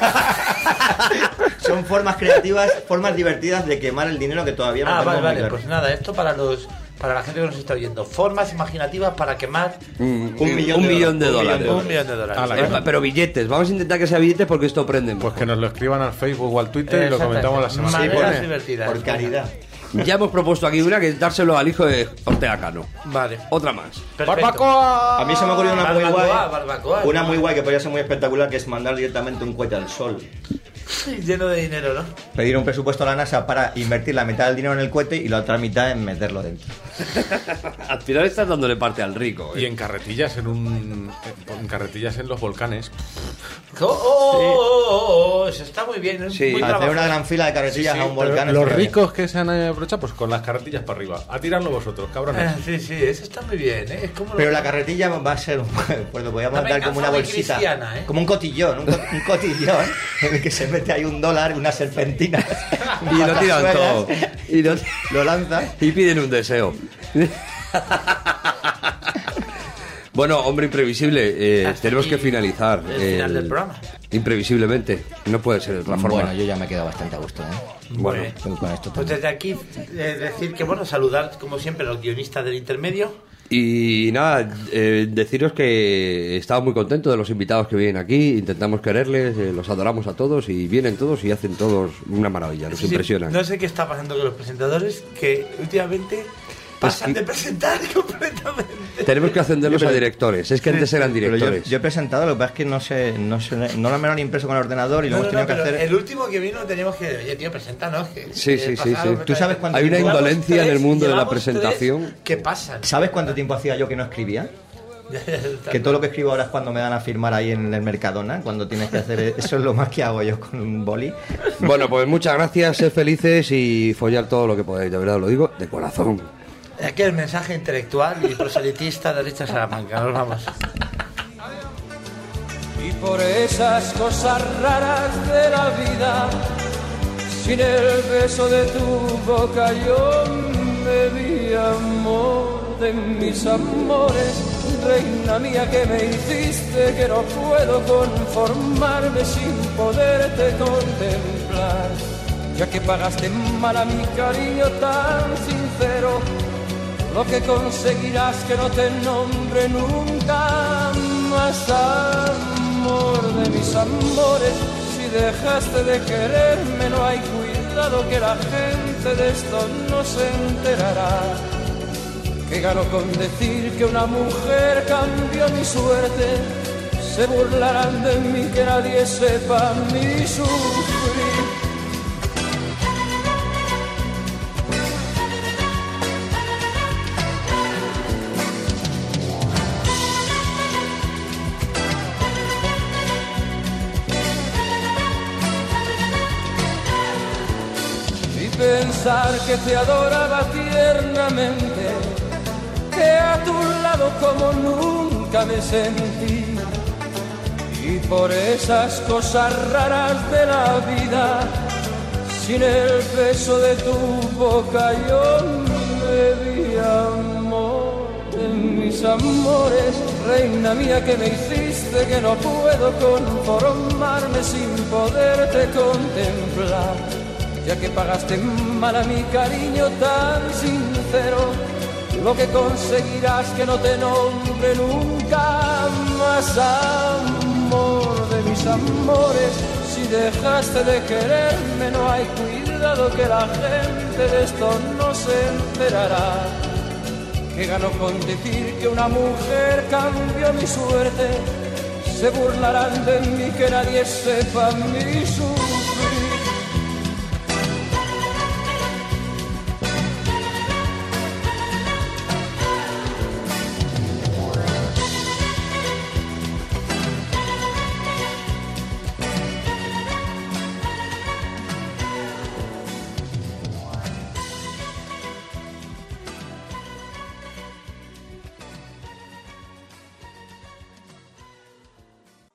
son formas creativas, formas divertidas de quemar el dinero que todavía no Ah, tenemos vale, muy vale. claro. Pues nada, esto para los para la gente que nos está oyendo. Formas imaginativas para quemar Mm, Un millón un de millón de dólares. dólares. un millón de dólares. Ala, ¿vale? que- Pero billetes, vamos a intentar que sea billetes porque esto prende Pues mejor. que nos lo escriban al Facebook o al Twitter y lo Exactamente. comentamos la semana que Maneras viene. divertidas. Por caridad. Ya hemos propuesto aquí una que es dárselo al hijo de Ortega Cano. Vale. Otra más. Perfecto. ¡Barbacoa! A mí se me ocurrió una muy Barbacoa, guay. barbacoa, Una ¿no? muy guay que podría ser muy espectacular, que es mandar directamente un cohete al sol. Lleno de dinero, ¿no? Pedir un presupuesto a la NASA para invertir la mitad del dinero en el cohete y la otra mitad en meterlo dentro. Al final estás dándole parte al rico. ¿eh? Y en carretillas, en un. En carretillas en los volcanes. Oh, oh, oh, oh, oh, oh, eso está muy bien. Es Sí. muy Hacer trabajado. una gran fila de carretillas Sí, a un pero volcán. los estaría bien. ricos que se han aprovechado, pues con las carretillas para arriba. A tirarlo vosotros, cabrones. Ah, sí, sí, eso está muy bien, ¿eh? Es como Pero lo- la carretilla va a ser, pues lo podíamos Una dar como una metáfora muy bolsita, cristiana, ¿eh? como un cotillón, un, co- un cotillón en el que se mete ahí un dólar, unas serpentinas Y lo tiran patazuelas, todo. Y, lo- lo lanza. y piden un deseo. Bueno, hombre imprevisible, eh, Hasta tenemos aquí que finalizar. el final del programa. Imprevisiblemente. No puede ser de otra forma. Bueno, yo ya me he quedado bastante a gusto, ¿eh? Bueno, Con- con esto Pues también. desde aquí eh, decir que, bueno, saludar como siempre a los guionistas del intermedio. y nada, eh, deciros que estamos muy contentos de los invitados que vienen aquí. Intentamos quererles, eh, los adoramos a todos y vienen todos y hacen todos una maravilla, nos Sí, sí, impresionan. No sé qué está pasando con los presentadores, que últimamente pasan de presentar completamente. Tenemos que ascenderlos a directores. Es que antes eran Pero yo, directores. yo he presentado, lo que pasa es que no sé, no sé, no lo me lo han impreso con el ordenador y lo No, hemos no, no, tenido que pero hacer. el último que vino teníamos que... Oye, tío, preséntanos. Que, Sí, que sí, he sí, pasado sí. ¿Tú sabes cuánto Hay una tiempo- Llevamos indolencia en el mundo de la llevamos tres presentación. ¿Qué pasan? ¿Sabes cuánto tiempo hacía yo que no escribía? Que todo lo que escribo ahora es cuando me dan a firmar ahí en el Mercadona, cuando tienes que hacer... Eso es lo más que hago yo con un boli. Bueno, pues muchas gracias, sed felices y follar todo lo que podáis, de verdad lo digo, de corazón. Aquí el mensaje intelectual y proselitista de Richard Salamanca. Nos vamos. Y por esas cosas raras de la vida, sin el beso de tu boca yo me vi amor de mis amores. Reina mía que me hiciste, que no puedo conformarme sin poderte contemplar. Ya que pagaste mal a mi cariño tan sincero, lo que conseguirás que no te nombre nunca más, amor de mis amores. Si dejaste de quererme no hay cuidado que la gente de esto no se enterará. Que gano con decir que una mujer cambió mi suerte, se burlarán de mí que nadie sepa mi sufrir. pensar que te adoraba tiernamente, que a tu lado como nunca me sentí. Y por esas cosas raras de la vida, sin el beso de tu boca yo me vi amor en mis amores. Reina mía, que me hiciste que no puedo conformarme sin poderte contemplar, ya que pagaste mal a mi cariño tan sincero. Lo que conseguirás que no te nombre nunca más, amor de mis amores. Si dejaste de quererme, no hay cuidado que la gente de esto no se enterará. Que ganó con decir que una mujer cambió mi suerte. Se burlarán de mí, que nadie sepa mi suerte.